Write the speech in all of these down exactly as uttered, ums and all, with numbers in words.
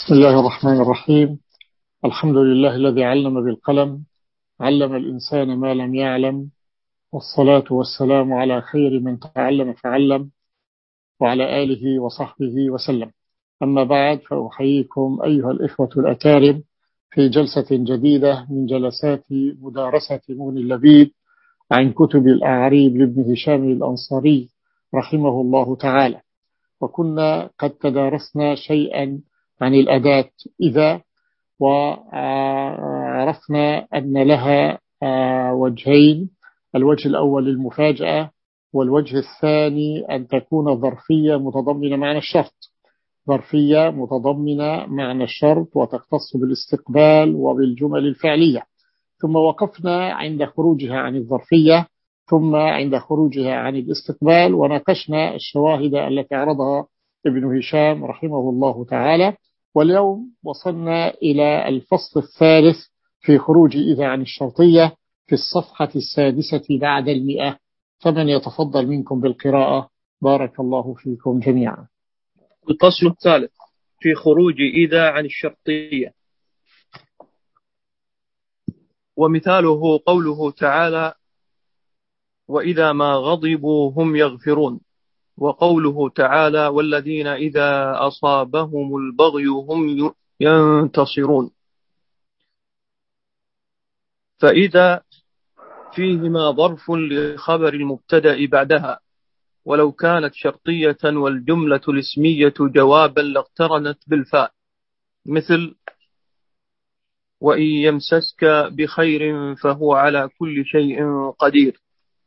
بسم الله الرحمن الرحيم. الحمد لله الذي علم بالقلم، علم الإنسان ما لم يعلم، والصلاة والسلام على خير من تعلم فعلم، وعلى آله وصحبه وسلم. أما بعد، فأحييكم أيها الإخوة الأكارم في جلسة جديدة من جلسات مدارسة مغني اللبيب عن كتب الأعريب لابن هشام الأنصاري رحمه الله تعالى. وكنا قد تدارسنا شيئا عن الأداة إذا، وعرفنا أن لها وجهين: الوجه الأول المفاجأة، والوجه الثاني أن تكون ظرفية متضمنة معنى الشرط، ظرفية متضمنة معنى الشرط وتختص بالاستقبال وبالجمل الفعلية. ثم وقفنا عند خروجها عن الظرفية، ثم عند خروجها عن الاستقبال، وناقشنا الشواهد التي عرضها ابن هشام رحمه الله تعالى. واليوم وصلنا إلى الفصل الثالث في خروج إذا عن الشرطية في الصفحة السادسة بعد المئة. فمن يتفضل منكم بالقراءة؟ بارك الله فيكم جميعا. الفصل الثالث في خروج إذا عن الشرطية. ومثاله قوله تعالى: وإذا ما غضبوا هم يغفرون. وقوله تعالى: والذين إذا أصابهم البغي هم ينتصرون. فإذا فيهما ظرف لخبر المبتدأ بعدها، ولو كانت شرطية والجملة الاسمية جوابا لاقترنت بالفاء، مثل: وإن يمسسك بخير فهو على كل شيء قدير.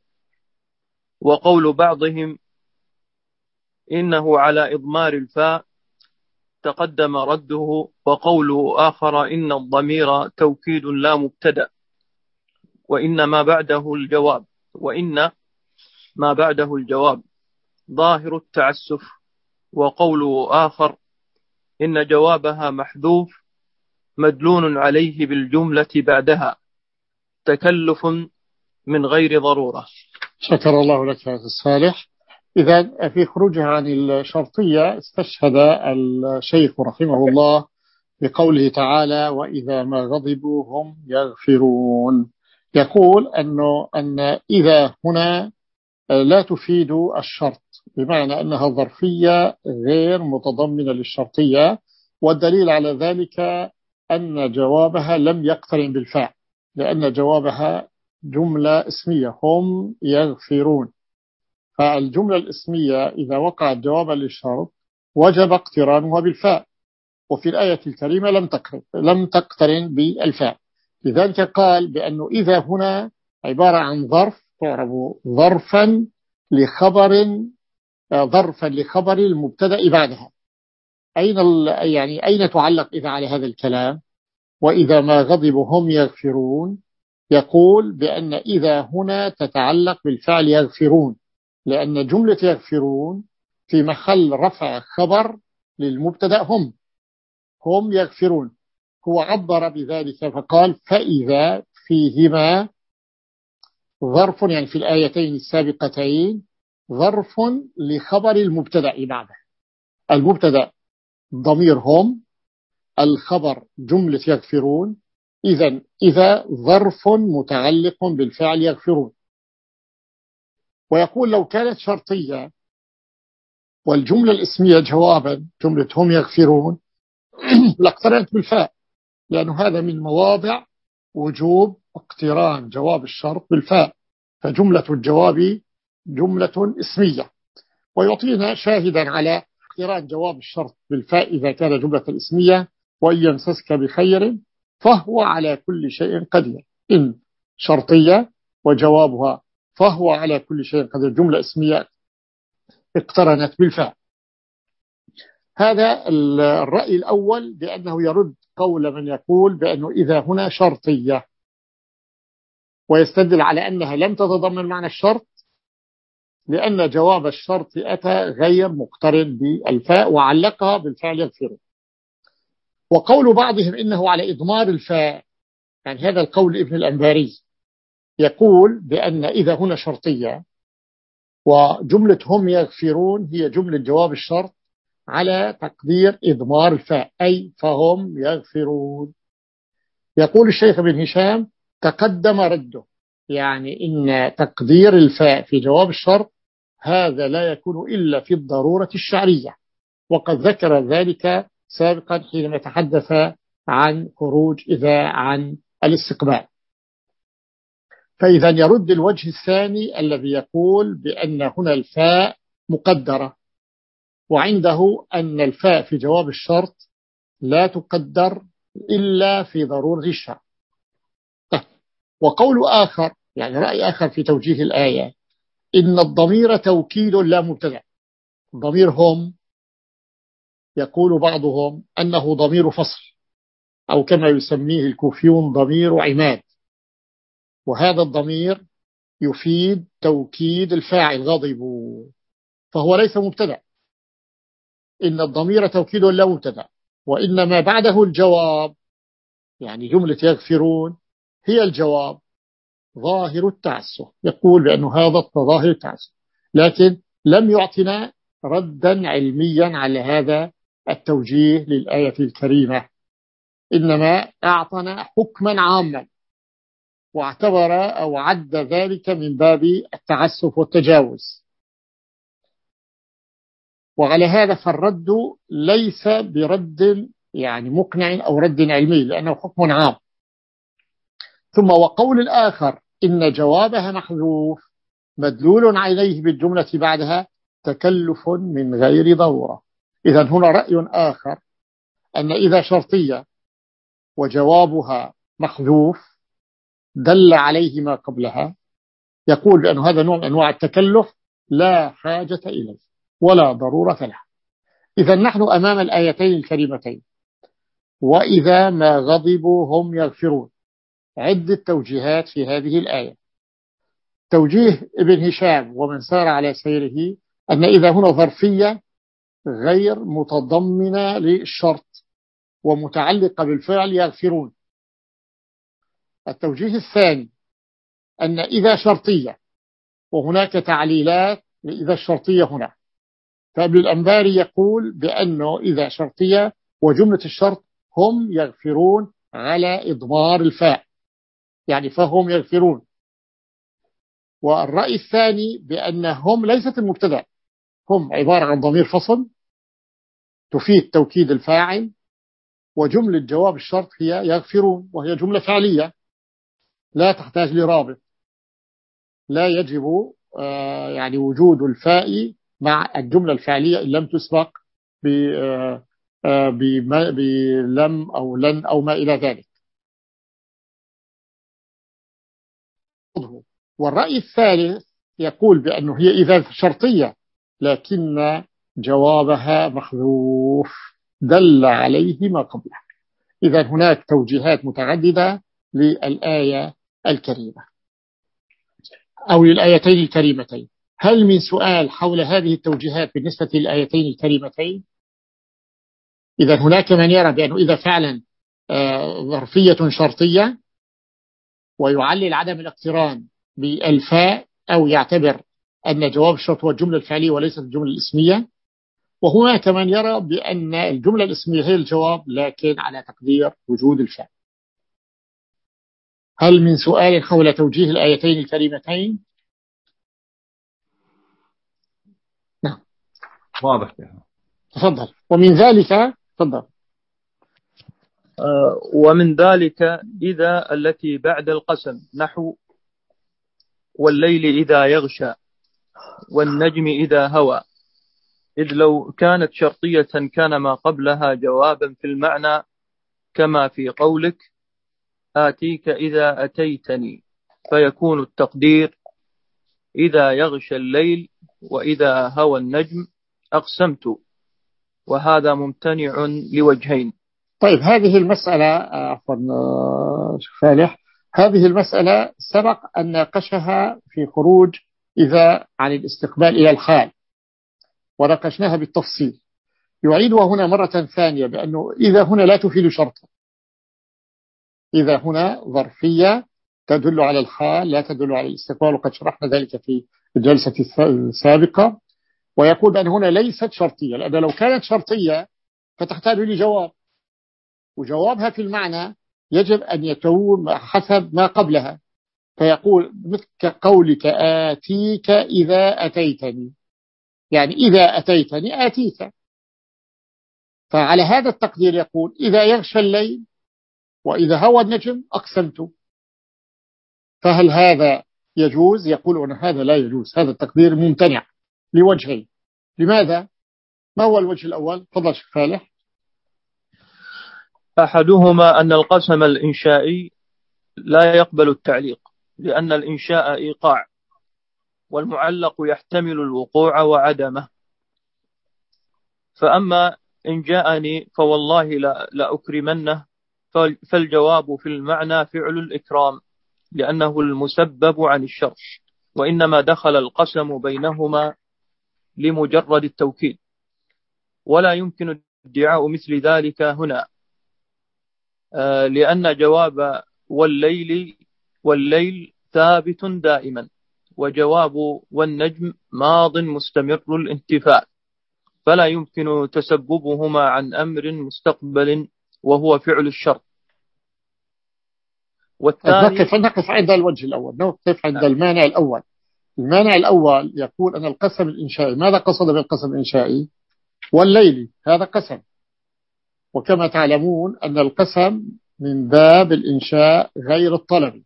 وقول بعضهم إنه على إضمار الفاء تقدم رده. وقول آخر إن الضمير توكيد لا مبتدأ، وإن ما بعده الجواب وإن ما بعده الجواب ظاهر التعسف. وقول آخر إن جوابها محذوف مدلول عليه بالجملة بعدها، تكلف من غير ضرورة. شكر الله لك يا صالح. إذا في خروجها عن الشرطية استشهد الشيخ رحمه الله بقوله تعالى: وإذا ما غضبوا هم يغفرون. يقول أنه أن إذا هنا لا تفيد الشرط، بمعنى أنها ظرفية غير متضمنة للشرطية. والدليل على ذلك أن جوابها لم يقترن بالفاء، لأن جوابها جملة اسمية: هم يغفرون. فالجملة الاسمية إذا وقعت جوابا للشرط وجب اقترانها بالفاء، وفي الآية الكريمة لم تقترن لم تقترن بالفاء. لذلك قال بأنه إذا هنا عبارة عن ظرف تعرب ظرفا لخبر ظرفا لخبر المبتدأ بعدها. أين يعني أين تعلق إذا على هذا الكلام؟ وإذا ما غضبوا هم يغفرون، يقول بأن إذا هنا تتعلق بالفعل يغفرون، لأن جملة يغفرون في محل رفع خبر للمبتدأ هم هم يغفرون. هو عبر بذلك فقال: فإذا فيهما ظرف، يعني في الآيتين السابقتين ظرف لخبر المبتدأ بعده. المبتدأ ضمير هم، الخبر جملة يغفرون. إذن إذا ظرف متعلق بالفعل يغفرون. ويقول لو كانت شرطية والجملة الاسمية جوابا، جملة هم يغفرون، لاقترنت بالفاء، لأن هذا من مواضع وجوب اقتران جواب الشرط بالفاء، فجملة الجواب جملة اسمية. ويعطينا شاهدا على اقتران جواب الشرط بالفاء إذا كان جملة اسمية: وإن يمسسك بخير فهو على كل شيء قدير. إن شرطية وجوابها فهو على كل شيء قدير، جملة اسمية اقترنت بالفاء. هذا الرأي الأول بأنه يرد قول من يقول بأنه إذا هنا شرطية، ويستدل على أنها لم تتضمن معنى الشرط لأن جواب الشرط أتى غير مقترن بالفاء وعلقها بالفعل يغفر. وقول بعضهم إنه على إضمار الفاء، يعني هذا القول ابن الأنباري، يقول بأن إذا هنا شرطية وجملة هم يغفرون هي جملة جواب الشرط، على تقدير إضمار الفاء، أي فهم يغفرون. يقول الشيخ ابن هشام تقدم رده، يعني إن تقدير الفاء في جواب الشرط هذا لا يكون إلا في الضرورة الشعرية، وقد ذكر ذلك سابقا حينما تحدث عن خروج إذا عن الاستقبال. فإذا يرد الوجه الثاني الذي يقول بأن هنا الفاء مقدرة، وعنده أن الفاء في جواب الشرط لا تقدر إلا في ضرورة الشرط. وقول آخر، يعني رأي آخر في توجيه الآية، إن الضمير توكيد لا مبتدأ. ضمير هم يقول بعضهم أنه ضمير فصل، أو كما يسميه الكوفيون ضمير عماد، وهذا الضمير يفيد توكيد الفاعل غضب، فهو ليس مبتدأ. إن الضمير توكيد لا مبتدأ، وإنما بعده الجواب، يعني جملة يغفرون هي الجواب ظاهر التعسف. يقول بأن هذا الظاهر التعسف، لكن لم يعطنا ردا علميا على هذا التوجيه للآية الكريمة، إنما أعطنا حكما عاما واعتبر أو عد ذلك من باب التعسف والتجاوز. وعلى هذا فالرد ليس برد يعني مقنع أو رد علمي، لأنه حكم عام. ثم وقول الآخر إن جوابها محذوف مدلول عليه بالجملة بعدها تكلف من غير ضرورة. إذا هنا رأي آخر أن إذا شرطية وجوابها محذوف دل عليه ما قبلها، يقول بأن هذا نوع من أنواع التكلف لا حاجة إليه ولا ضرورة له. إذا نحن أمام الآيتين الكريمتين، وإذا ما غضبوا هم يغفرون. عدة توجيهات في هذه الآية. توجيه ابن هشام ومن سار على سيره أن إذا هنا ظرفية غير متضمنة للشرط ومتعلقة بالفعل يغفرون. التوجيه الثاني أن إذا شرطية، وهناك تعليلات لإذا الشرطية هنا. فابن الأنباري يقول بأنه إذا شرطية وجملة الشرط هم يغفرون على إضمار الفاء، يعني فهم يغفرون. والرأي الثاني بأنهم ليست المبتدأ، هم عبارة عن ضمير فصل تفيد توكيد الفاعل، وجملة جواب الشرط هي يغفرون، وهي جملة فعلية لا تحتاج لرابط، لا يجب يعني وجود الفاء مع الجملة الفعلية إن لم تسبق بلم أو لن أو ما إلى ذلك. والرأي الثالث يقول بأنه هي إذا شرطية لكن جوابها محذوف دل عليه ما قبلها. إذا هناك توجيهات متعددة للآية الكريمة أو للآيتين الكريمتين. هل من سؤال حول هذه التوجيهات بالنسبة للآيتين الكريمتين؟ إذا هناك من يرى بأنه إذا فعلا ظرفية شرطية ويعلل عدم الاقتران بالفاء، أو يعتبر أن جواب الشرط هو الجملة الفعلية وليست الجملة الاسمية. وهناك من يرى بأن الجملة الاسمية هي الجواب لكن على تقدير وجود الفاء. هل من سؤال حول توجيه الآيتين الكريمتين؟ نعم واضح. تفضل. ومن ذلك تفضل. آه ومن ذلك إذا التي بعد القسم، نحو والليل إذا يغشى والنجم إذا هوى، إذ لو كانت شرطية كان ما قبلها جوابا في المعنى، كما في قولك آتيك إذا أتيتني، فيكون التقدير إذا يغشى الليل وإذا هوى النجم أقسمت، وهذا ممتنع لوجهين. طيب هذه المسألة عفوا شيخ فالح، هذه المسألة سبق أن ناقشها في خروج إذا عن الاستقبال إلى الحال، وناقشناها بالتفصيل. يعيدها هنا مرة ثانية بأنه إذا هنا لا تفيد شرطا، إذا هنا ظرفية تدل على الحال لا تدل على الاستقبال، وقد شرحنا ذلك في الجلسة السابقة. ويقول بأن هنا ليست شرطية، لأن لو كانت شرطية فتحتاج لجواب، وجوابها في المعنى يجب أن يكون حسب ما قبلها. فيقول مثل قولك آتيك إذا أتيتني، يعني إذا أتيتني آتيك. فعلى هذا التقدير يقول إذا يغشى الليل وإذا هوى النجم أقسمت. فهل هذا يجوز؟ يقول أن هذا لا يجوز، هذا التقدير ممتنع لوجهين. لماذا؟ ما هو الوجه الأول؟ تفضل شيخ فالح. أحدهما أن القسم الإنشائي لا يقبل التعليق، لأن الإنشاء إيقاع، والمعلق يحتمل الوقوع وعدمه. فأما إن جاءني فوالله لأكرمنه، فالجواب في المعنى فعل الإكرام، لأنه المسبب عن الشر، وإنما دخل القسم بينهما لمجرد التوكيد، ولا يمكن ادعاء مثل ذلك هنا، لأن جواب والليل والليل ثابت دائما، وجواب والنجم ماض مستمر الانتفاء، فلا يمكن تسببهما عن أمر مستقبل وهو فعل الشر. والثاني نقف نقف عند الوجه الأول، نقف عند المانع الأول. المانع الأول يقول أن القسم الإنشائي، ماذا قصد بالقسم الإنشائي؟ والليل هذا قسم، وكما تعلمون أن القسم من باب الإنشاء غير الطلبي.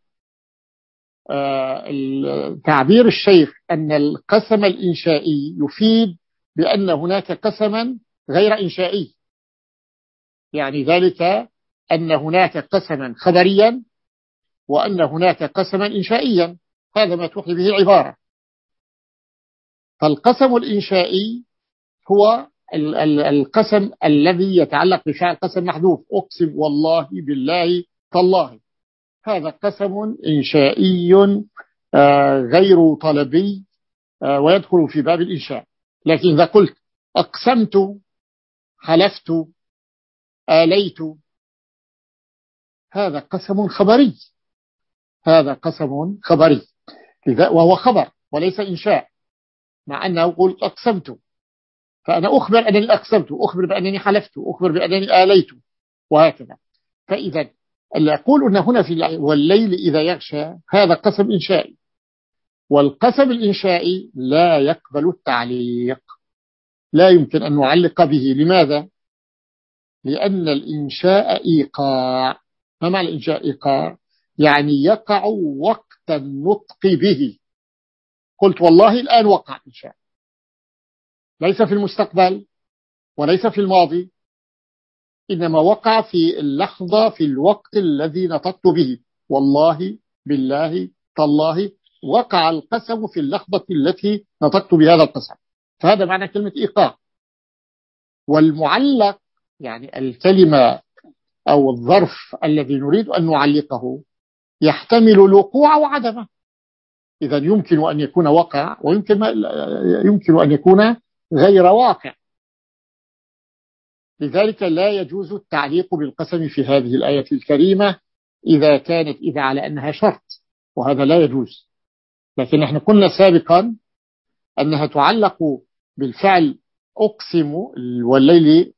آه تعبير الشيخ أن القسم الإنشائي يفيد بأن هناك قسما غير إنشائي، يعني ذلك أن هناك قسما خبريا وأن هناك قسما إنشائيا، هذا ما توحي به العبارة. فالقسم الإنشائي هو القسم الذي يتعلق بفعل قسم محذوف، أقسم والله بالله تالله، هذا قسم إنشائي غير طلبي ويدخل في باب الإنشاء. لكن إذا قلت أقسمت، حلفت، آليت، هذا قسم خبري، هذا قسم خبري وهو خبر وليس إنشاء، مع أنه قلت أقسمت، فأنا أخبر أنني أقسمت، أخبر بأنني حلفت، أخبر بأنني آليت، وهكذا. فإذا اللي أقول أن هنا في والليل إذا يغشى هذا قسم إنشائي، والقسم الإنشائي لا يقبل التعليق، لا يمكن أن نعلق به. لماذا؟ لأن الإنشاء إيقاع. ما معنى الإنشاء إيقاع؟ يعني يقع وقت النطق به. قلت والله الآن وقع إنشاء، ليس في المستقبل وليس في الماضي، إنما وقع في اللحظة، في الوقت الذي نطقت به، والله بالله تالله، وقع القسم في اللحظة التي نطقت بهذا القسم. فهذا معنى كلمة إيقاع. والمعلق يعني الكلمة أو الظرف الذي نريد أن نعلقه يحتمل الوقوع وعدمه، إذا يمكن أن يكون وقع ويمكن يمكن أن يكون غير واقع. لذلك لا يجوز التعليق بالقسم في هذه الآية الكريمة إذا كانت إذا على أنها شرط، وهذا لا يجوز. لكن نحن قلنا سابقا أنها تعلق بالفعل أقسم، والليل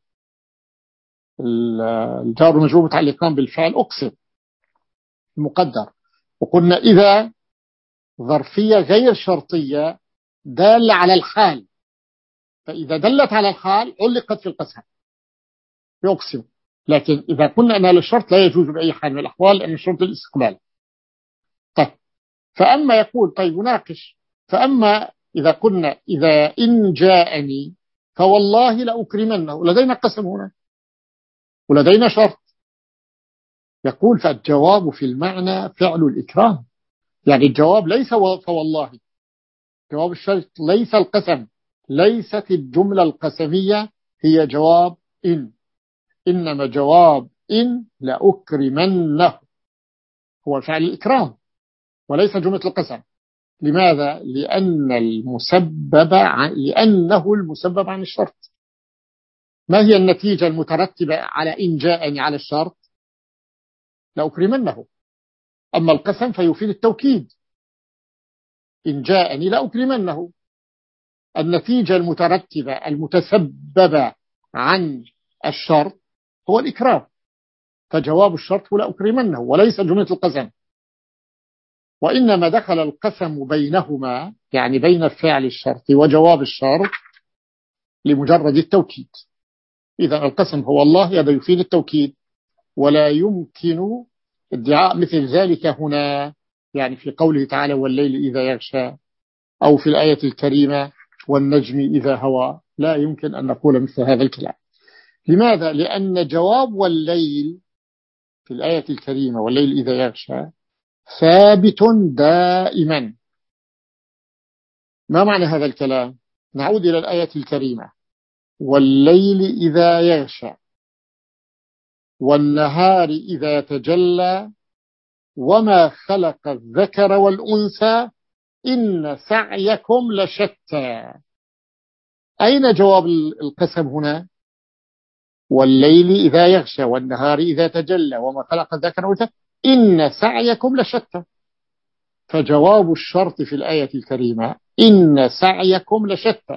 الجار والمجرور متعلقان بالفعل أقسم المقدر، وقلنا إذا ظرفية غير شرطية دالة على الحال، فإذا دلت على الحال علقت في القسم يقسم. لكن إذا قلنا أنها للشرط لا يجوز بأي حال من الأحوال، لأن الشرط الاستقبال. طيب، فأما يقول طيب ناقش، فأما إذا قلنا إذا إن جاءني فوالله لأكرمنه، لدينا قسم هنا ولدينا شرط، يقول فالجواب في المعنى فعل الإكرام، يعني الجواب ليس فوالله، جواب الشرط ليس القسم، ليست الجملة القسمية هي جواب إن، إنما جواب إن لأكرمنه هو فعل الإكرام وليس جملة القسم. لماذا؟ لأن المسبب عن لأنه المسبب عن الشرط. ما هي النتيجة المترتبة على إن جاءني على الشرط؟ لأكرمنه. أما القسم فيفيد التوكيد، إن جاءني لأكرمنه. النتيجة المترتبة المتسببة عن الشرط هو الإكرام، فجواب الشرط هو لا أكرمنه وليس جملة القسم، وإنما دخل القسم بينهما، يعني بين الفعل الشرط وجواب الشرط، لمجرد التوكيد. إذا القسم هو الله هذا يفيد التوكيد، ولا يمكن ادعاء مثل ذلك هنا، يعني في قوله تعالى والليل إذا يغشى، أو في الآية الكريمة والنجم إذا هوى، لا يمكن أن نقول مثل هذا الكلام. لماذا؟ لأن جواب والليل في الآية الكريمة والليل إذا يغشى ثابت دائما. ما معنى هذا الكلام؟ نعود إلى الآية الكريمة والليل إذا يغشى والنهار إذا تجلى وما خلق الذكر والأنثى إن سعيكم لشتى. أين جواب القسم هنا؟ والليل إذا يغشى والنهار إذا تجلى وما خلق الذكر والأنثى إن سعيكم لشتى. فجواب الشرط في الآية الكريمة إن سعيكم لشتى.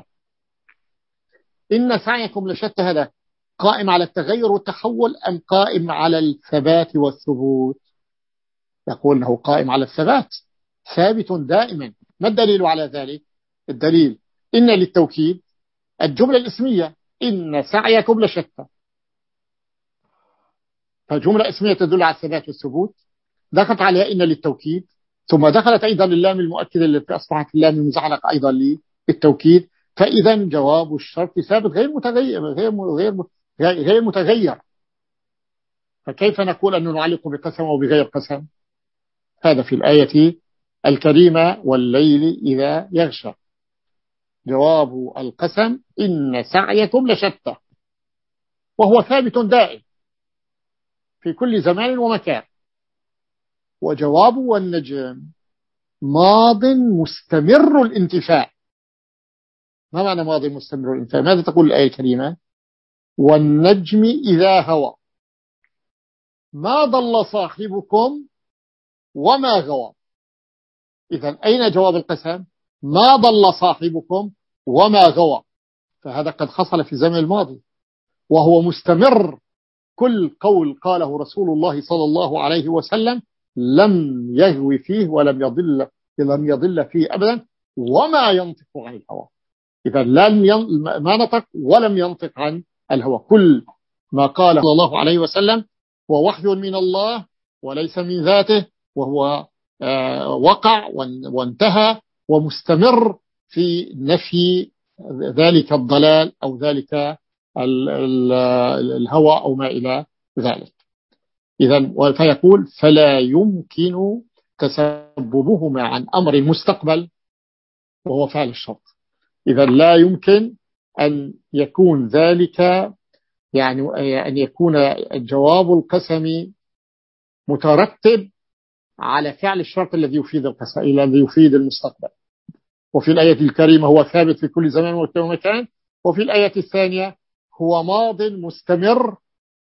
إن سعيكم لشتى هذا قائم على التغير والتحول أم قائم على الثبات والثبوت؟ يقول أنه قائم على الثبات، ثابت دائما. ما الدليل على ذلك؟ الدليل إن للتوكيد الجملة الاسمية إن سعيكم لشتى، فجملة اسمية تدل على الثبات والثبوت، دخلت عليها إن للتوكيد، ثم دخلت أيضا اللام المؤكدة التي أصبحت اللام المزعلقة أيضا للتوكيد. فإذا جواب الشرط ثابت غير متغير غير غير غير متغير. فكيف نقول أنه نعلق بقسم أو بغير قسم؟ هذا في الآية الكريمة والليل إذا يغشى جواب القسم إن سعيكم لشتى، وهو ثابت دائم في كل زمان ومكان. وجواب والنجم ماض مستمر الانتفاع. ما معنى ماضي مستمر الانتفاع؟ ماذا تقول الآية الكريمة؟ والنجم إذا هوى ما ضل صاحبكم وما غوى. إذن أين جواب القسم؟ ما ضل صاحبكم وما غوى، فهذا قد حصل في الزمن الماضي وهو مستمر. كل قول قاله رسول الله صلى الله عليه وسلم لم يغوي فيه ولم يضل لم يضل فيه أبدا، وما ينطق عن الهوى. إذا لم ين... ما نطق ولم ينطق عن الهوى، كل ما قاله صلى الله عليه وسلم ووحي من الله وليس من ذاته، وهو آه وقع وانتهى ومستمر في نفي ذلك الضلال أو ذلك ال... ال... الهوى أو ما إلى ذلك. إذن فيقول فلا يمكن تسببهما عن أمر المستقبل وهو فعل الشرط. إذا لا يمكن أن يكون ذلك، يعني أن يكون جواب القسم مترتب على فعل الشرط الذي يفيد القسم الذي يفيد المستقبل. وفي الآية الكريمة هو ثابت في كل زمان ومكان، وفي الآية الثانية هو ماض مستمر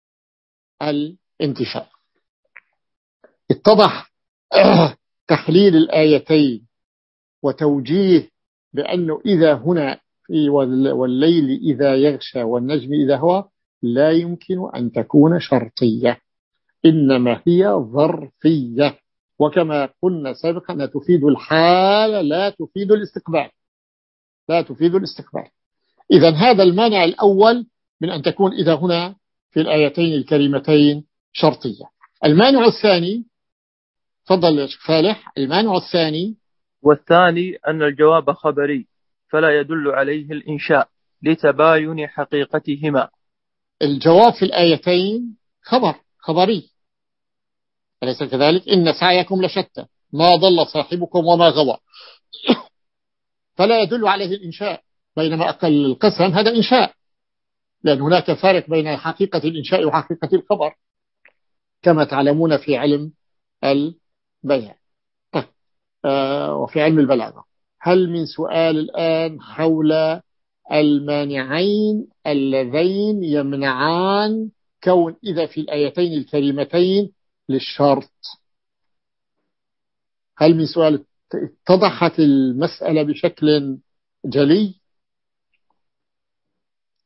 الانتشاء. اتضح تحليل الآيتين وتوجيه بأنه إذا هنا في والليل إذا يغشى والنجم إذا هوى لا يمكن أن تكون شرطية، إنما هي ظرفية، وكما قلنا سابقا أنها تفيد الحال لا تفيد الاستقبال لا تفيد الاستقبال. إذا هذا المانع الأول من أن تكون إذا هنا في الآيتين الكريمتين شرطية. المانع الثاني، تفضل يا شيخ فالح. المانع الثاني والثاني أن الجواب خبري فلا يدل عليه الإنشاء لتباين حقيقتهما. الجواب في الآيتين خبر خبري، أليس كذلك؟ إن سعيكم لشتى ما ضل صاحبكم وما غوى، فلا يدل عليه الإنشاء، بينما أقل القسم هذا إنشاء، لأن هناك فرق بين حقيقة الإنشاء وحقيقة الخبر كما تعلمون في علم البيان آه وفي علم البلاغة. هل من سؤال الآن حول المانعين اللذين يمنعان كون إذا في الآيتين الكريمتين للشرط؟ هل من سؤال؟ اتضحت المسألة بشكل جلي؟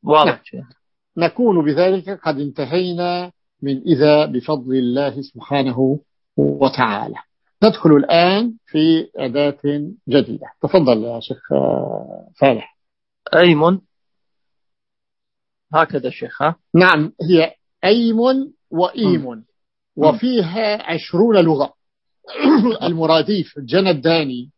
واضح. نكون بذلك قد انتهينا من إذا بفضل الله سبحانه وتعالى. ندخل الآن في أداة جديدة. تفضل يا شيخ فالح. أيمن هكذا شيخ. ها؟ نعم، هي أيمن وإيمن وفيها عشرون لغة. المراديف الجنداني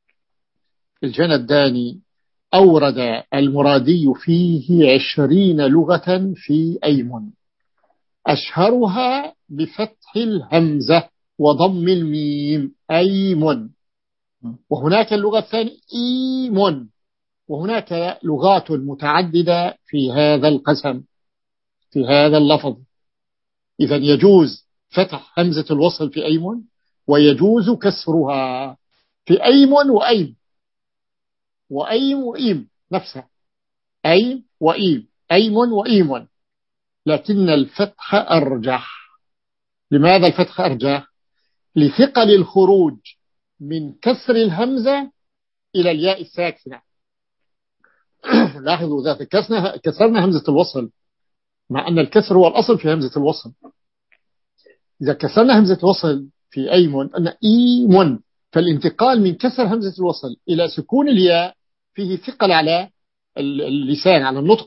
الجنداني أورد المرادي فيه عشرين لغة في أيمن، أشهرها بفتح الهمزة وضم الميم أيمن، وهناك اللغة الثانية إيمن، وهناك لغات متعددة في هذا القسم في هذا اللفظ. إذا يجوز فتح همزة الوصل في أيمن ويجوز كسرها في أيمن وأيم وأيم وإيم نفسها، أيم وإيم، أيمن وإيمن، لكن الفتح أرجح. لماذا الفتح أرجح؟ لثقل الخروج من كسر الهمزة إلى الياء الساكنة. لاحظوا ذات كسرنا همزة الوصل، مع أن الكسر هو الأصل في همزة الوصل. إذا كسرنا همزة الوصل في أيمن أن إيمن، فالانتقال من كسر همزة الوصل إلى سكون الياء فيه ثقل على اللسان، على النطق.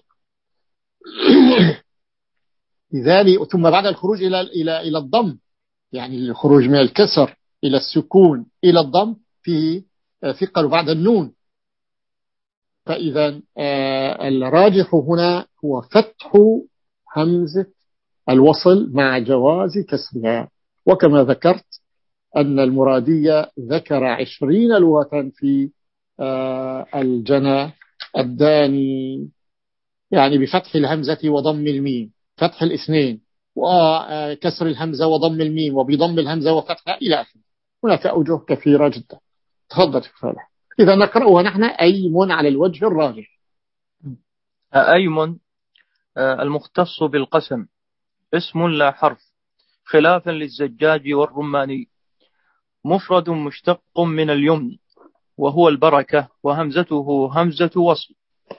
لذلك ثم بعد الخروج إلى إلى إلى الضم، يعني الخروج من الكسر إلى السكون إلى الضم فيه ثقل بعد النون. فإذا الراجح هنا هو فتح همزة الوصل مع جواز كسرها. وكما ذكرت أن المرادية ذكر عشرين لغة في الجنى الداني، يعني بفتح الهمزة وضم الميم، فتح الاثنين وكسر الهمزة وضم الميم وبضم الهمزة وفتحها إلى آخره. هناك أوجه كثيرة جدا. تفضل فالح. إذا نقرأها نحن أيمن على الوجه الراجح. أيمن المختص بالقسم اسم لا حرف، خلافا للزجاج والرماني، مفرد مشتق من اليمن وهو البركة، وهمزته همزة وصل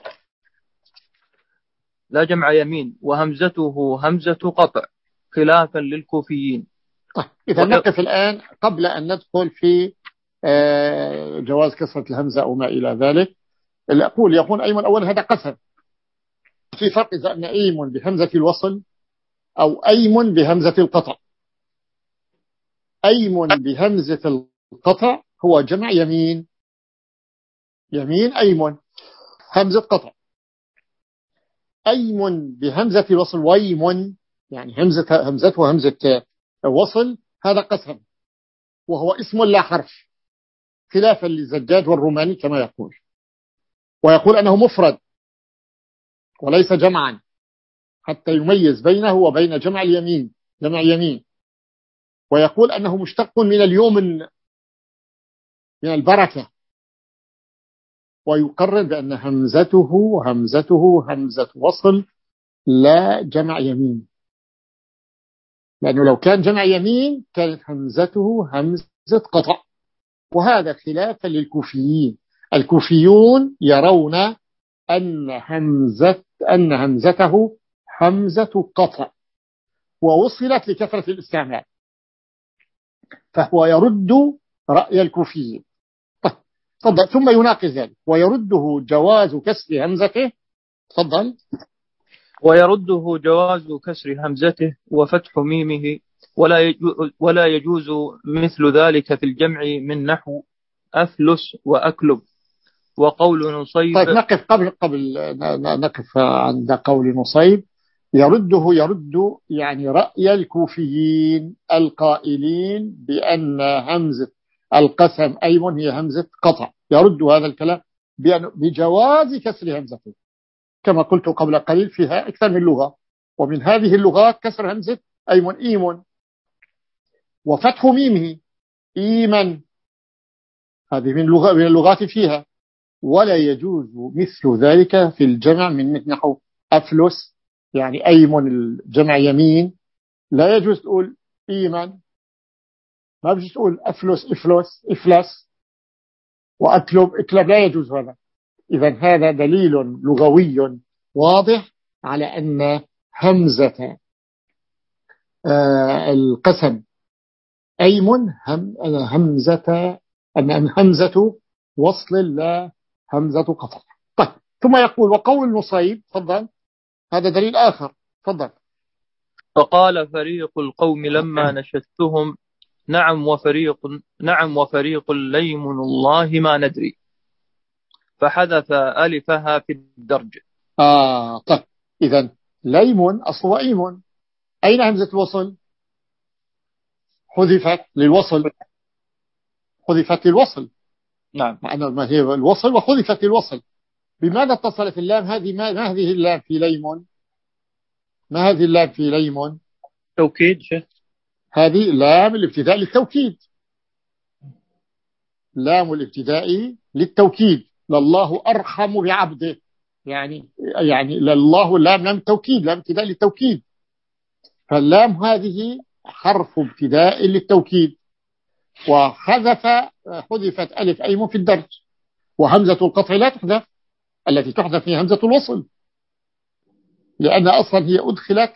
لا جمع يمين، وهمزته همزة قطع، خلافا للكوفيين. طيب إذا وك... نقف الآن قبل أن ندخل في جواز كسرة الهمزة أو ما إلى ذلك. اللي أقول يكون أيمن أول هذا قسم، في فرق إذا أن أيمن بهمزة الوصل أو أيمن بهمزة القطع. أيمن بهمزة القطع هو جمع يمين، يمين أيمن همزة قطع. أيمن بهمزة الوصل ويمن يعني همزة همزته همزة وصل، هذا قسم وهو اسم لا حرف، خلافا للزجاج والروماني كما يقول، ويقول أنه مفرد وليس جمعا حتى يميز بينه وبين جمع اليمين، جمع يمين. ويقول أنه مشتق من اليوم، من البركة، ويقرر بأن همزته همزته همزة وصل لا جمع يمين، لأنه لو كان جمع يمين كانت همزته همزة قطع. وهذا خلافا للكوفيين. الكوفيون يرون أن همزة أن همزته همزة قطع ووصلت لكثرة الاستعمال، فهو يرد رأي الكوفيين. تفضل. ثم يناقض ذلك ويرده جواز كسر همزته. تفضل. ويرده جواز كسر همزته وفتح ميمه، ولا ولا يجوز مثل ذلك في الجمع من نحو أفلس وأكلب وقول نصيب. طيب نقف قبل قبل نقف عند قول نصيب. يرده يرد يعني رأي الكوفيين القائلين بأن همزة القسم أيمن هي همزة قطع، يرد هذا الكلام بجواز كسر همزته، كما قلت قبل قليل فيها أكثر من لغة، ومن هذه اللغات كسر همزة أيمن إيمن، وفتح ميمه إيمن، هذه من لغة من اللغات فيها. ولا يجوز مثل ذلك في الجمع من نحو أفلس يعني أيمن الجمع يمين، لا يجوز تقول إيمن، ما بيجوز تقول أفلس إفلس إفلس، وأكلب إكلب، لا يجوز هذا. إذا هذا دليل لغوي واضح على أن همزة آه القسم أيم هم همزة أن همزة وصل لا همزة قطع. طيب ثم يقول وقول نصيب، تفضل، هذا دليل آخر، تفضل. فقال فريق القوم لما نشدتهم نعم وفريق نعم وفريق ليم الله ما ندري، فحذف ألفها في الدرج. آه طيب، إذن ليم أصل أيم، أين همزة الوصل؟ حذفت للوصل، حذفت للوصل. نعم، معنى ما هي الوصل وحذفت للوصل. بماذا اتصلت اللام هذه؟ ما, ما هذه اللام في ليم؟ ما هذه اللام في ليم؟ توكيد شيخ. هذه لام الابتداء للتوكيد، لام الابتداء للتوكيد. لله أرحم بعبده، يعني يعني لله لام لام التوكيد، لام ابتداء للتوكيد. فاللام هذه حرف ابتداء للتوكيد، وحذف حذفت ألف أيم في الدرج، وهمزة القطع لا تحذف، التي تحذف هي همزة الوصل، لأن أصلا هي أدخلت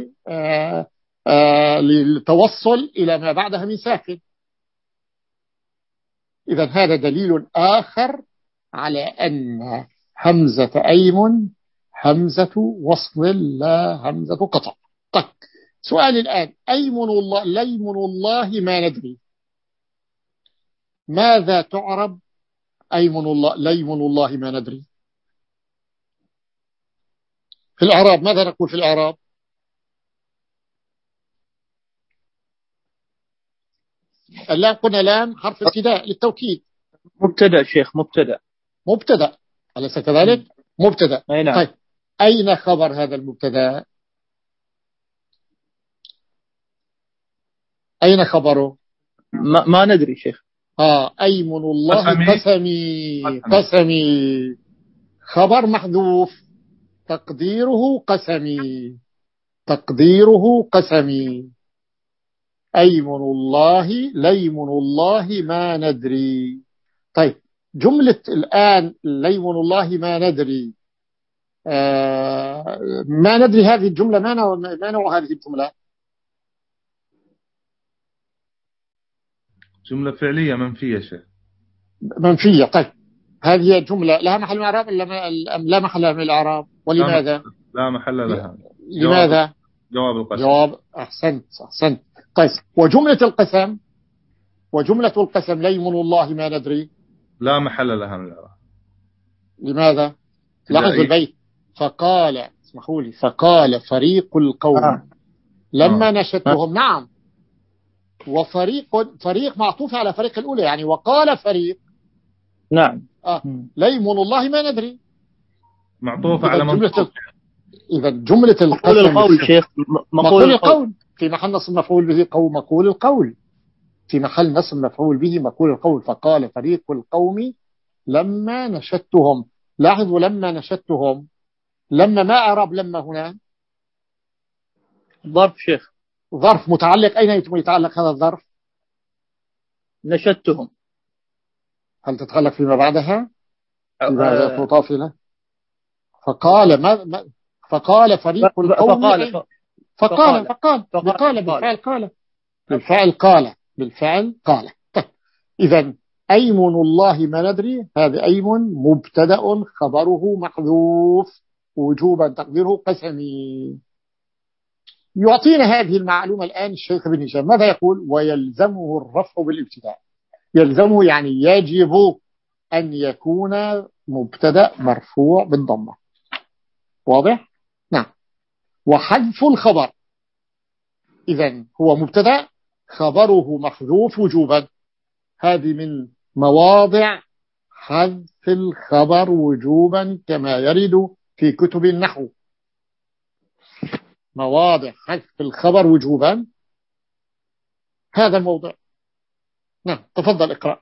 للتوصل إلى ما بعدها من ساكن. إذا هذا دليل آخر على أن همزة أيم همزة وصل لا همزة قطع. طيب سؤال الآن، أيمن الله ليمن الله ما ندري، ماذا تعرب أيمن الله ليمن الله ما ندري؟ في الإعراب ماذا نقول في الإعراب؟ اللام قلنا لام حرف ابتداء للتوكيد، مبتدأ شيخ، مبتدأ مبتدأ، أليس كذلك؟ مبتدأ. أي نعم. طيب أين خبر هذا المبتدأ؟ أين خبره؟ ما, ما ندري شيخ. آه أيمن الله قسمي قسمي, قسمي. خبر محذوف، تقديره قسمي، تقديره قسمي. أيمن الله ليمن الله ما ندري. طيب جملة الآن ليمن الله ما ندري، آه ما ندري هذه الجملة ما نوع, ما نوع هذه الجملة؟ جملة فعلية منفية شيخ. منفية. طيب هذه جملة لها محل من الإعراب أم لا محل من الإعراب؟ ولماذا؟ لا محل لها. لماذا؟ جواب القسم. جواب، أحسنت أحسنت. طيب وجملة القسم، وجملة القسم ليمن الله ما ندري، لا محل لها من الإعراب. لماذا؟ لاحظوا البيت، فقال، اسمحوا لي، فقال فريق القوم آه. لما آه. نشدتهم آه. نعم، وفريق فريق معطوف على فريق الأولى، يعني وقال فريق نعم آه. ليمن الله ما ندري معطوف على جملة. إذا جملة مقول القول شيخ، مقول القول في محل نصب مفعول به قول مقول القول في محل نصب مفعول به مقول القول. فقال فريق القوم لما نشدتهم. لاحظوا لما نشدتهم، لما ما أعرب لما هنا؟ ظرف شيخ، ظرف متعلق. أين يتعلق هذا الظرف؟ نشدتهم. هل تتعلق فيما بعدها؟ فيما مضاف له. فقال ما, ما فقال فريق القوم فقال فقال فقال فقال بالفعل قال بالفعل قال بالفعل قال. إذا أيمن الله ما ندري، هذا أيمن مبتدأ خبره محذوف وجوبا تقديره قسمي. يعطينا هذه المعلومة الآن الشيخ بن هشام، ماذا يقول؟ ويلزمه الرفع بالابتداء. يلزمه يعني يجب أن يكون مبتدأ مرفوع بالضمة. واضح؟ نعم. وحذف الخبر، إذن هو مبتدأ خبره محذوف وجوبا، هذه من مواضع حذف الخبر وجوبا كما يرد في كتب النحو. مواضع حذف الخبر وجوبا هذا الموضع. نعم تفضل اقرأ.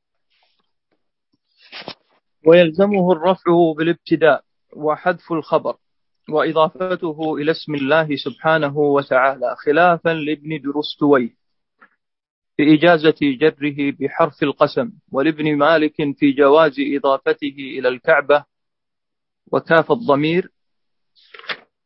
ويلزمه الرفع بالابتداء وحذف الخبر وإضافته إلى اسم الله سبحانه وتعالى، خلافا لابن درستويه في إجازة جره بحرف القسم، ولابن مالك في جواز إضافته إلى الكعبة وكاف الضمير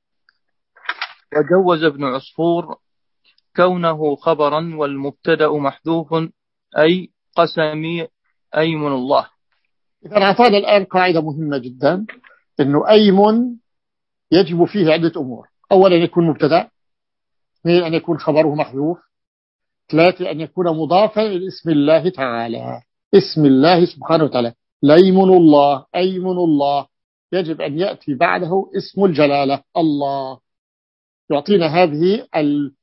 وجوز ابن عصفور كونه خبرا والمبتدأ محذوف أي قسمي أيمن الله. إذا أعطانا الآن قاعدة مهمة جدا، أنه أيمن يجب فيه عدة أمور. أولا أن يكون مبتدأ، اثنين أن يكون خبره محذوف، ثلاثة أن يكون مضافا إلى اسم الله تعالى، اسم الله سبحانه وتعالى. ليمن الله، أيمن الله، يجب أن يأتي بعده اسم الجلالة الله. يعطينا هذه ال...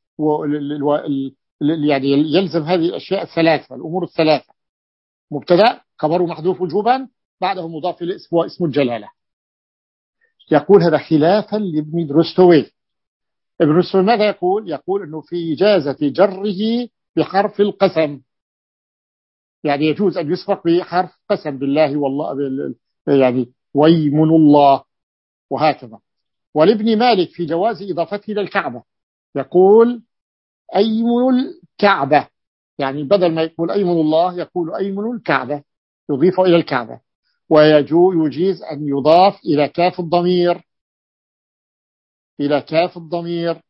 يعني يلزم هذه الأشياء الثلاثة، الأمور الثلاثة: مبتدأ، خبره محذوف وجوبا، بعده مضاف إلى اسم واسم الجلالة. يقول هذا خلافا لابن درستوي. ابن درستوي ماذا يقول؟ يقول أنه في إجازة جره بحرف القسم، يعني يجوز أن يسبق بحرف قسم بالله والله، يعني ويمن الله وهكذا. ولابن مالك في جواز إضافته إلى الكعبة، يقول أيمن الكعبة، يعني بدل ما يقول أيمن الله يقول أيمن الكعبة، يضيف إلى الكعبة. ويجيز أن يضاف إلى كاف الضمير، إلى كاف الضمير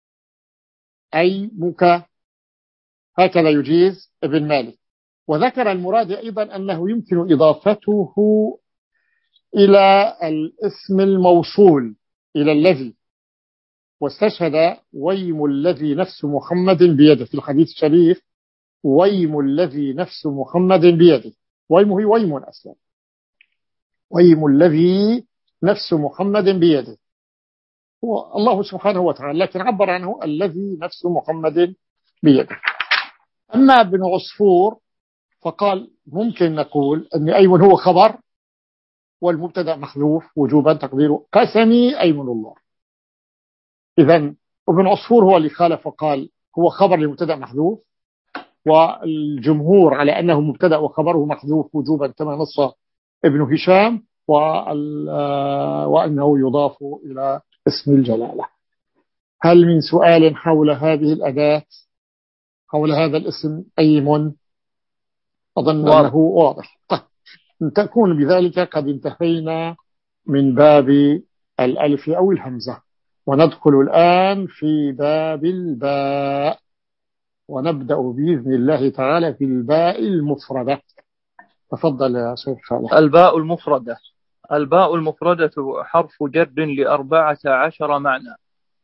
أيمك، هكذا يجيز ابن مالك. وذكر المراد أيضا أنه يمكن إضافته إلى الاسم الموصول، إلى الذي، واستشهد ويم الذي نفس محمد بيده في الحديث الشريف، ويم الذي نفس محمد بيده. ويم هي ويم أسلم، ويم الذي نفس محمد بيده هو الله سبحانه وتعالى، لكن عبر عنه الذي نفس محمد بيده. أما ابن عصفور فقال ممكن نقول أن أيمن هو خبر والمبتدا محذوف وجوبا تقديره قسمي أيمن الله. إذن ابن عصفور هو اللي خالف وقال هو خبر لمبتدا محذوف، والجمهور على أنه مبتدا وخبره محذوف وجوبا كما نص ابن هشام، وأنه يضاف إلى اسم الجلالة. هل من سؤال حول هذه الأداة، حول هذا الاسم أيمن؟ أظن واضح. أنه واضح. طيب تكون بذلك قد انتهينا من باب الألف أو الهمزة، وندخل الآن في باب الباء، ونبدأ بإذن الله تعالى في الباء المفردة. تفضل يا شيخ صالح. الباء المفردة. الباء المفردة حرف جر لأربعة عشر معنى.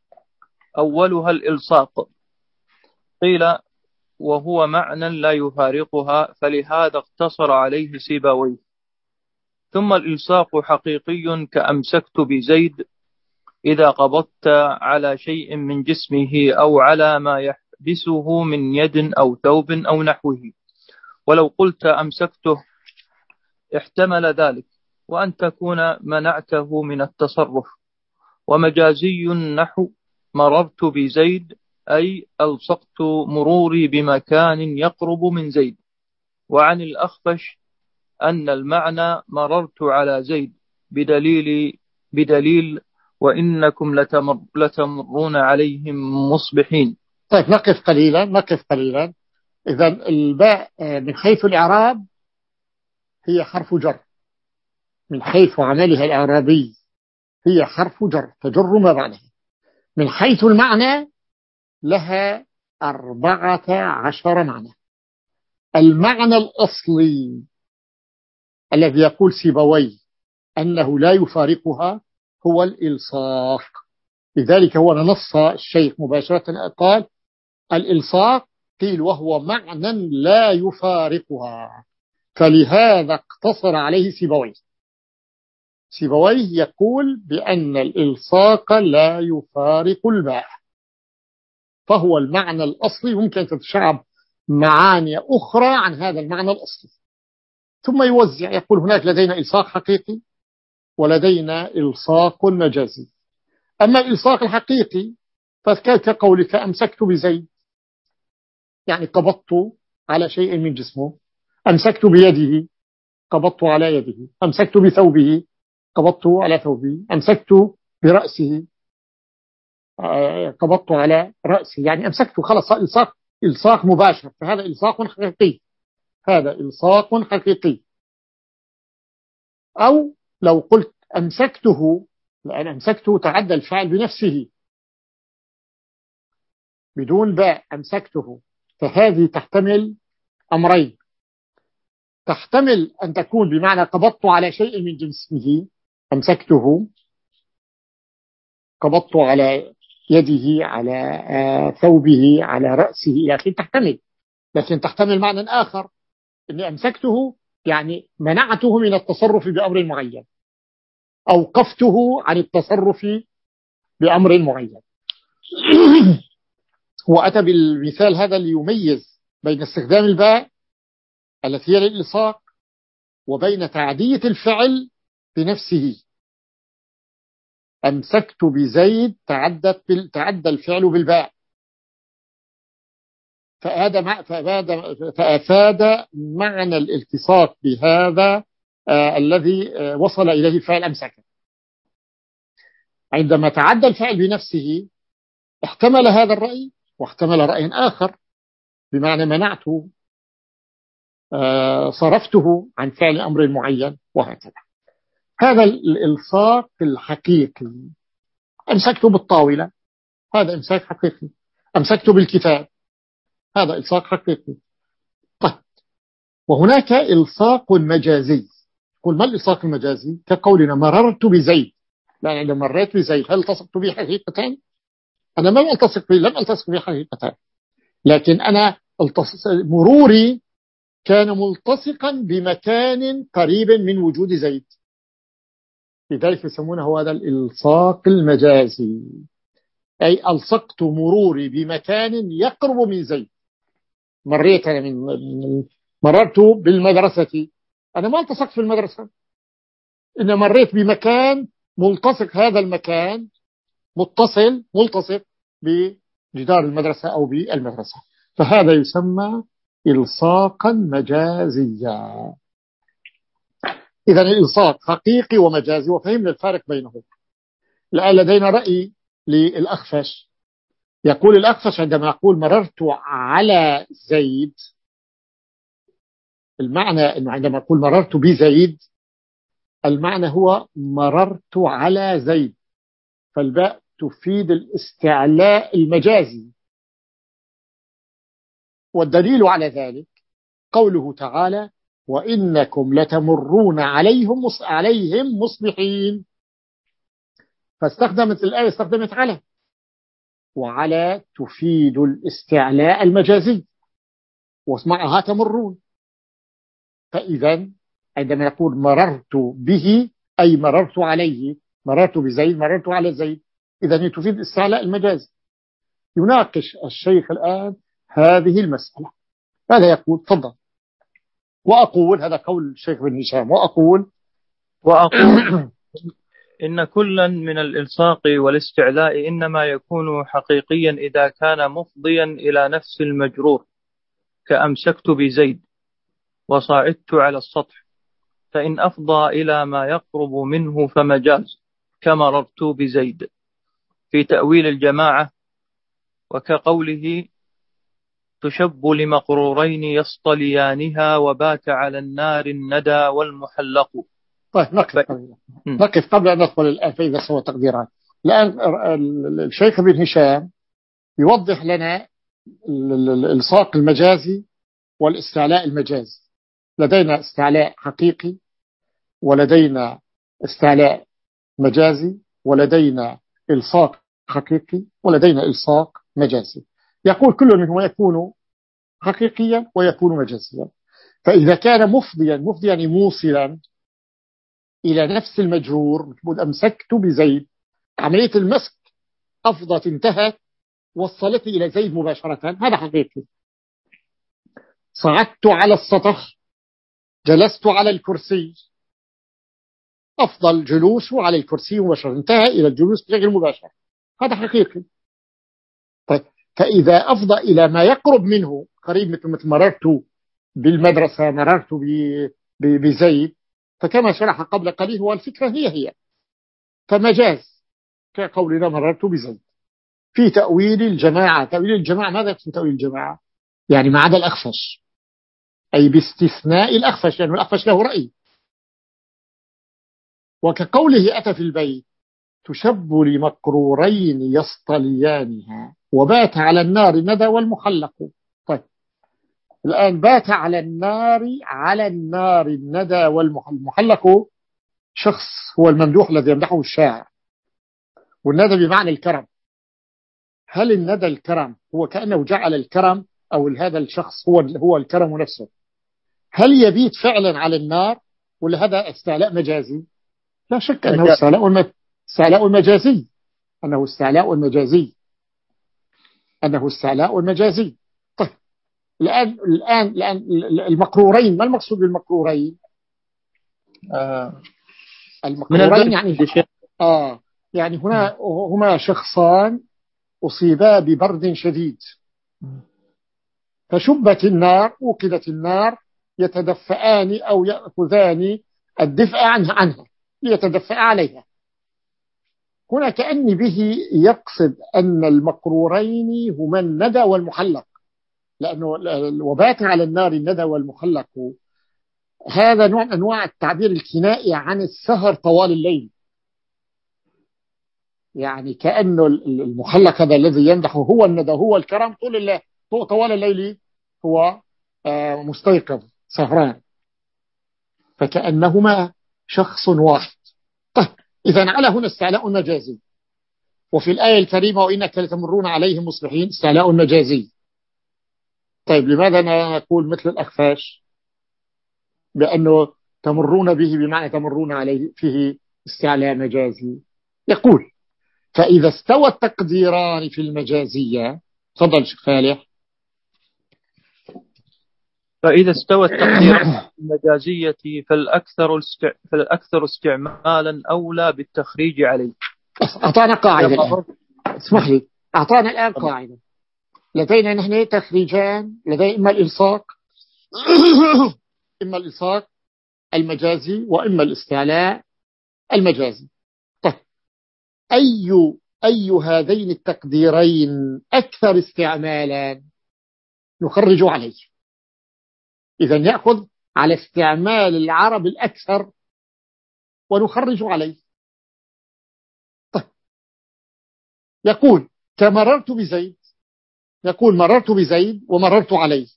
أولها الإلصاق، قيل وهو معنى لا يفارقها، فلهذا اقتصر عليه سيبويه. ثم الإلصاق حقيقي كأمسكت بزيد، إذا قبضت على شيء من جسمه أو على ما يحبسه من يد أو ثوب أو نحوه، ولو قلت أمسكته احتمل ذلك وأن تكون منعته من التصرف. ومجازي نحو مررت بزيد، أي ألصقت مروري بمكان يقرب من زيد. وعن الأخفش أن المعنى مررت على زيد بدليل بدليل وإنكم لتمر لتمرون عليهم مصبحين. طيب نقف قليلا نقف قليلا إذا الباء من حيث الإعراب هي حرف جر، من حيث عملها الإعرابي هي حرف جر تجر ما بعدها. من حيث المعنى لها أربعة عشر معنى. المعنى الأصلي الذي يقول سيبويه أنه لا يفارقها هو الإلصاق، لذلك هو نص الشيخ مباشرة قال الإلصاق، قيل وهو معنى لا يفارقها، فلهذا اقتصر عليه سيبويه. سيبويه يقول بأن الإلصاق لا يفارق الباء، فهو المعنى الأصلي، ممكن تتشعب معاني أخرى عن هذا المعنى الأصلي، ثم يوزع يقول هناك لدينا إلصاق حقيقي ولدينا إلصاق مجازي. أما الإلصاق الحقيقي فكقولك أمسكت بزيد، يعني قبضت على شيء من جسمه. أمسكت بيده، قبضت على يده. أمسكت بثوبه، قبضت على ثوبه. أمسكت برأسه، قبضت على رأسه، يعني أمسكت خلاص. إلصاق إلصاق مباشر، فهذا إلصاق حقيقي، هذا إلصاق حقيقي. أو لو قلت أمسكته، لأن أمسكته تعدى الفعل بنفسه، بدون باء أمسكته، فهذه تحتمل أمرين. تحتمل أن تكون بمعنى قبضت على شيء من جنسه، أمسكته، قبضت على يده، على ثوبه، على رأسه إلى آخره، تحتمل. لكن تحتمل معنى آخر، أني أمسكته يعني منعته من التصرف بأمر معين، أوقفته عن التصرف بأمر معين. وأتى بالمثال هذا ليميز بين استخدام الباء التي هي للإلصاق وبين تعدية الفعل بنفسه. أمسكت بزيد تعدت بال... تعدى الفعل بالباء، فأفاد فأفاد معنى الالتصاق بهذا آه الذي آه وصل إليه الفعل أمسك. عندما تعدى الفعل بنفسه احتمل هذا الرأي واحتمل رأي آخر، بمعنى منعته، آه صرفته عن فعل أمر معين، وهكذا. هذا الإلصاق الحقيقي. أمسكته بالطاولة، هذا إمساك حقيقي. أمسكته بالكتاب، هذا إلصاق حقيقي. طيب، وهناك إلصاق مجازي. قل ما الإلصاق المجازي؟ كقولنا مررت بزيد، لأن عندما مريت بزيد هل التصقت به حقيقة؟ أنا ما ألتصق به، لم ألتصق به حقيقة، لكن أنا مروري كان ملتصقا بمكان قريب من وجود زيد، لذلك يسمونه هذا الإلصاق المجازي. أي ألصقت مروري بمكان يقرب من زيد. مريت أنا من مررت بالمدرسة، أنا ما التصقت في المدرسة، إن مريت بمكان ملتصق، هذا المكان متصل ملتصق بجدار المدرسة أو بالمدرسة، فهذا يسمى إلصاقا مجازيا. إذن الإلصاق حقيقي ومجازي، وفهمنا الفارق بينهم. الآن لدينا رأي للأخفش، يقول الأخفش عندما يقول مررت على زيد، المعنى أنه عندما يقول مررت بزيد، المعنى هو مررت على زيد، فالباء تفيد الاستعلاء المجازي. والدليل على ذلك قوله تعالى وإنكم لتمرون عليهم عليهم مصبحين، فاستخدمت الآية استخدمت على، وعلى تفيد الاستعلاء المجازي، واسمعها تمرون. فإذا عندما يقول مررت به أي مررت عليه، مررت بزيد، مررت على زيد، إذا تفيد الاستعلاء المجازي. يناقش الشيخ الآن هذه المسألة. هذا يقول تفضل. وأقول، هذا قول الشيخ بن هشام، وأقول وأقول إن كلا من الإلصاق والاستعلاء إنما يكون حقيقيا إذا كان مفضيا إلى نفس المجرور، كأمسكت بزيد وصعدت على السطح. فإن أفضى إلى ما يقرب منه فمجاز، كمررت بزيد في تأويل الجماعة، وكقوله تشب لمقرورين يصطليانها وبات على النار الندى والمحلق. طيب نقف قبل. نقف قبل أن ندخل الآن فإذا سوى تقديرات. الآن الشيخ بن هشام يوضح لنا الإلصاق المجازي والاستعلاء المجازي. لدينا استعلاء حقيقي، ولدينا استعلاء مجازي، ولدينا إلصاق حقيقي، ولدينا إلصاق مجازي. يقول كل منهما يكون حقيقيا ويكون مجازيا. فإذا كان مفضيا، مفضيا يعني موصلا إلى نفس المجرور، أمسكت بزيد، عملية المسك أفضت انتهت وصلت إلى زيد مباشرة، هذا حقيقي. صعدت على السطح، جلست على الكرسي، أفضل جلوس على الكرسي مباشرة، انتهى إلى الجلوس بشكل مباشر، هذا حقيقي. طيب، فإذا أفضى إلى ما يقرب منه قريب، مثل مررت بالمدرسة، مررت بزيد، فكما شرح قبل قليل هو الفكرة هي هي، فمجاز كقولنا مررت بزيد. في تأويل الجماعة، تأويل الجماعة ماذا يقصد تأويل الجماعة؟ يعني ما عدا الأخفش، أي باستثناء الأخفش، لأنه يعني الأخفش له رأي. وكقوله أتى في البيت تشب لمقرورين يصطليانها، وبات على النار الندى والمحلق. طيب الآن بات على النار على النار الندى والمحلق، شخص هو الممدوح الذي يمدحه الشاعر، والندى بمعنى الكرم. هل الندى الكرم هو كأنه جعل الكرم أو هذا الشخص هو هو الكرم نفسه؟ هل يبيت فعلا على النار ولا هذا استعلاء مجازي؟ لا شك أنه استعلاء استعلاء مجازي أنه استعلاء مجازي أنه استعلاء مجازي. طيب الآن الآن الآن المقرورين، ما المقصود بالمقرورين؟ آه المقرورين يعني آه يعني هنا هما شخصان أصيبا ببرد شديد، فشبت النار، أوقدت النار، يتدفئان أو يأخذان الدفء عنها عنها ليتدفئ عليها. هنا كأني به يقصد أن المقرورين هما الندى والمحلق، لأنه وبات على النار الندى والمحلق هذا نوع من أنواع التعبير الكنائي عن السهر طوال الليل. يعني كأنه المحلق هذا الذي يمدحه هو الندى هو الكرم طول الليل، طوال الليل هو مستيقظ سهران، فكأنهما شخص واحد. طيب إذا على هنا استعلاء مجازي، وفي الآية الكريمة وإنك لتمرون عليهم مصبحين استعلاء مجازي. طيب لماذا نقول مثل الأخفاش بأنه تمرون به بمعنى تمرون عليه فيه استعلاء مجازي؟ يقول فإذا استوى التقديران في المجازية، تفضل شيخ فالح. فإذا استوى التقديران في المجازية فالأكثر استع... فالأكثر استعمالا أولى بالتخريج عليه. أعطانا قاعدة الآن. اسمح لي، أعطانا الآن قاعدة. لدينا نحن تخريجان، لدينا إما الإلصاق إما الإلصاق المجازي وإما الاستعلاء المجازي. طيب أي أي هذين التقديرين أكثر استعمالا نخرج عليه؟ إذا يأخذ على استعمال العرب الأكثر ونخرج عليه. طيب يقول كمررت بزيد، يقول مررت بزيد ومررت عليه،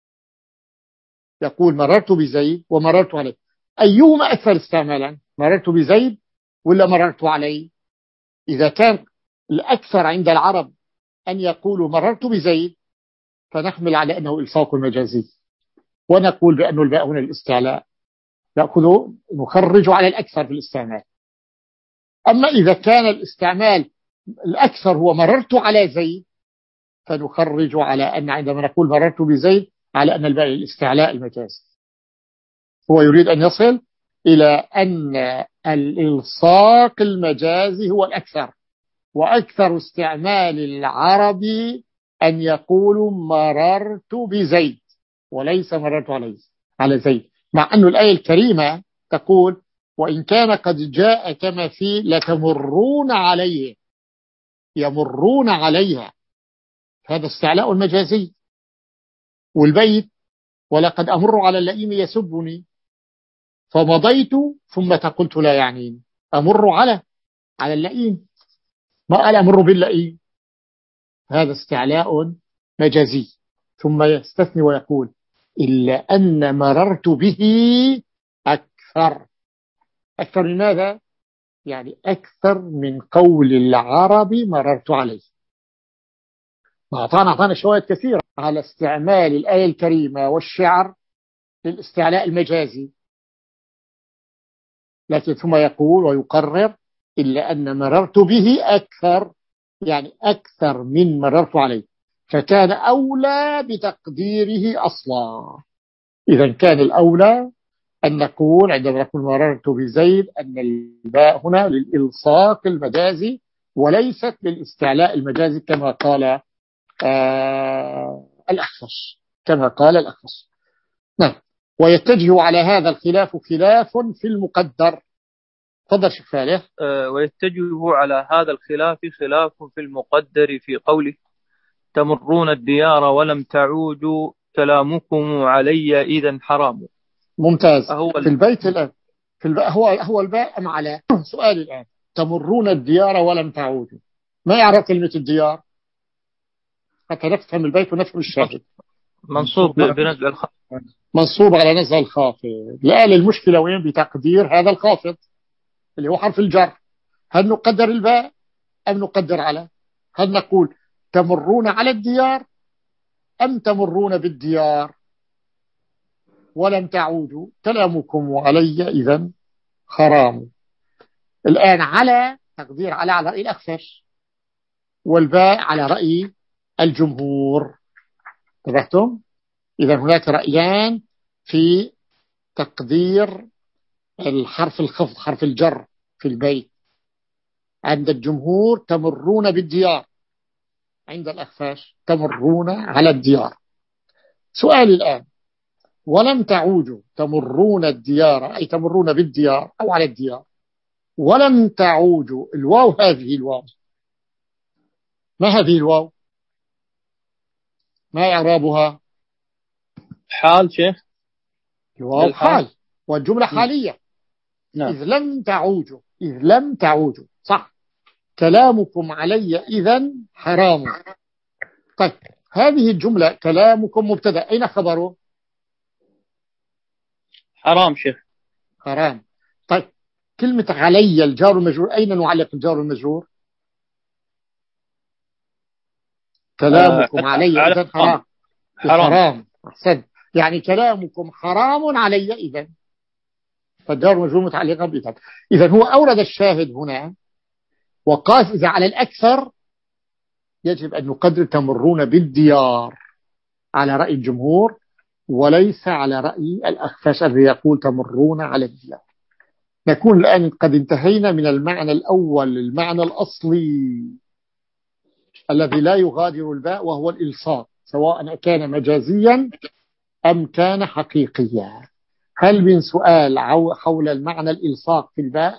يقول مررت بزيد ومررت عليه، أيهما أكثر استعمالا، مررت بزيد ولا مررت عليه؟ إذا كان الأكثر عند العرب أن يقولوا مررت بزيد فنحمل على أنه إلصاق مجازي، ونقول بأنه الباء هنا الاستعلاء، نأخذ نخرج على الأكثر في الاستعمال. أما إذا كان الاستعمال الأكثر هو مررت على زيد فنخرج على أن عندما نقول مررت بزيد على أن الباء الاستعلاء المجازي. هو يريد أن يصل إلى أن الإلصاق المجازي هو الأكثر، وأكثر استعمال العربي أن يقولوا مررت بزيد وليس مررت عليه على زيد، مع أن الآية الكريمة تقول وإن كان قد جاء كما في لتمرون عليه، يمرون عليها، هذا استعلاء المجازي. والبيت ولقد أمر على اللئيم يسبني فمضيت ثم قلت لا يعنيني، أمر على على اللئيم، ما قال أمر باللئيم، هذا استعلاء مجازي. ثم يستثني ويقول إلا أن مررت به أكثر. أكثر من ماذا؟ يعني أكثر من قول العرب مررت عليه. أعطانا أعطانا شواهد كثيرة على استعمال الآية الكريمة والشعر للاستعلاء المجازي، لكن ثم يقول ويقرر إلا أن مررت به أكثر، يعني أكثر من مررت عليه، فكان أولى بتقديره أصلا. إذا كان الأولى أن نقول عندما نقول مررت بزيد أن الباء هنا للإلصاق المجازي وليست للاستعلاء المجازي كما قال آه الأخفش كما قال الأخفش. نعم. ويتجه على هذا الخلاف خلاف في المقدر. تفضل شيخ فالح. أه ويتجه على هذا الخلاف خلاف في المقدر في قوله تمرون الديار ولم تعودوا كلامكم علي إذا حرام. ممتاز. في البيت الآن في الباء هو هو الباء أم على؟ سؤال الآن تمرون الديار ولم تعودوا، ما يعرف كلمة الديار؟ حتى نفهم البيت ونفهم الشاهد. منصوب بنزع الخافض. منصوب على نزع الخافض. لأن المشكلة وين؟ بتقدير هذا الخافض اللي هو حرف الجر. هل نقدر الباء أم نقدر على؟ هل نقول تمرون على الديار أم تمرون بالديار؟ ولم تعودوا كلامكم علي إذن حرام. الآن على تقدير على على رأي الأخفش، والباء على رأي الجمهور. انتبهتم؟ إذا هناك رأيان في تقدير الحرف الخفض حرف الجر في البيت. عند الجمهور تمرون بالديار، عند الأخفاش تمرون على الديار. سؤالي الآن، ولم تعودوا تمرون الديار أي تمرون بالديار أو على الديار، ولم تعودوا الواو، هذه الواو ما هذه الواو؟ ما إعرابها؟ حال شيخ. الواو حال والجملة حالية. نعم. إذ لم تعودوا، إذ لم تعودوا صح. كلامكم علي إذن حرام. طيب هذه الجملة كلامكم مبتدأ، أين خبره؟ حرام شيخ. حرام. طيب كلمة علي الجار المجرور أين نعلق الجار المجرور؟ كلامكم آه علي إذن حرام. حرام. حرام. أحسن. يعني كلامكم حرام علي إذن، فالجار المجرور متعلقا بإذن. إذن هو أورد الشاهد هنا وقاس إذا على الأكثر يجب أن نقدر تمرون بالديار على رأي الجمهور، وليس على رأي الأخفش الذي يقول تمرون على الديار. نكون الآن قد انتهينا من المعنى الأول، المعنى الأصلي الذي لا يغادر الباء، وهو الإلصاق، سواء كان مجازيا أم كان حقيقيا. هل من سؤال حول المعنى الإلصاق في الباء؟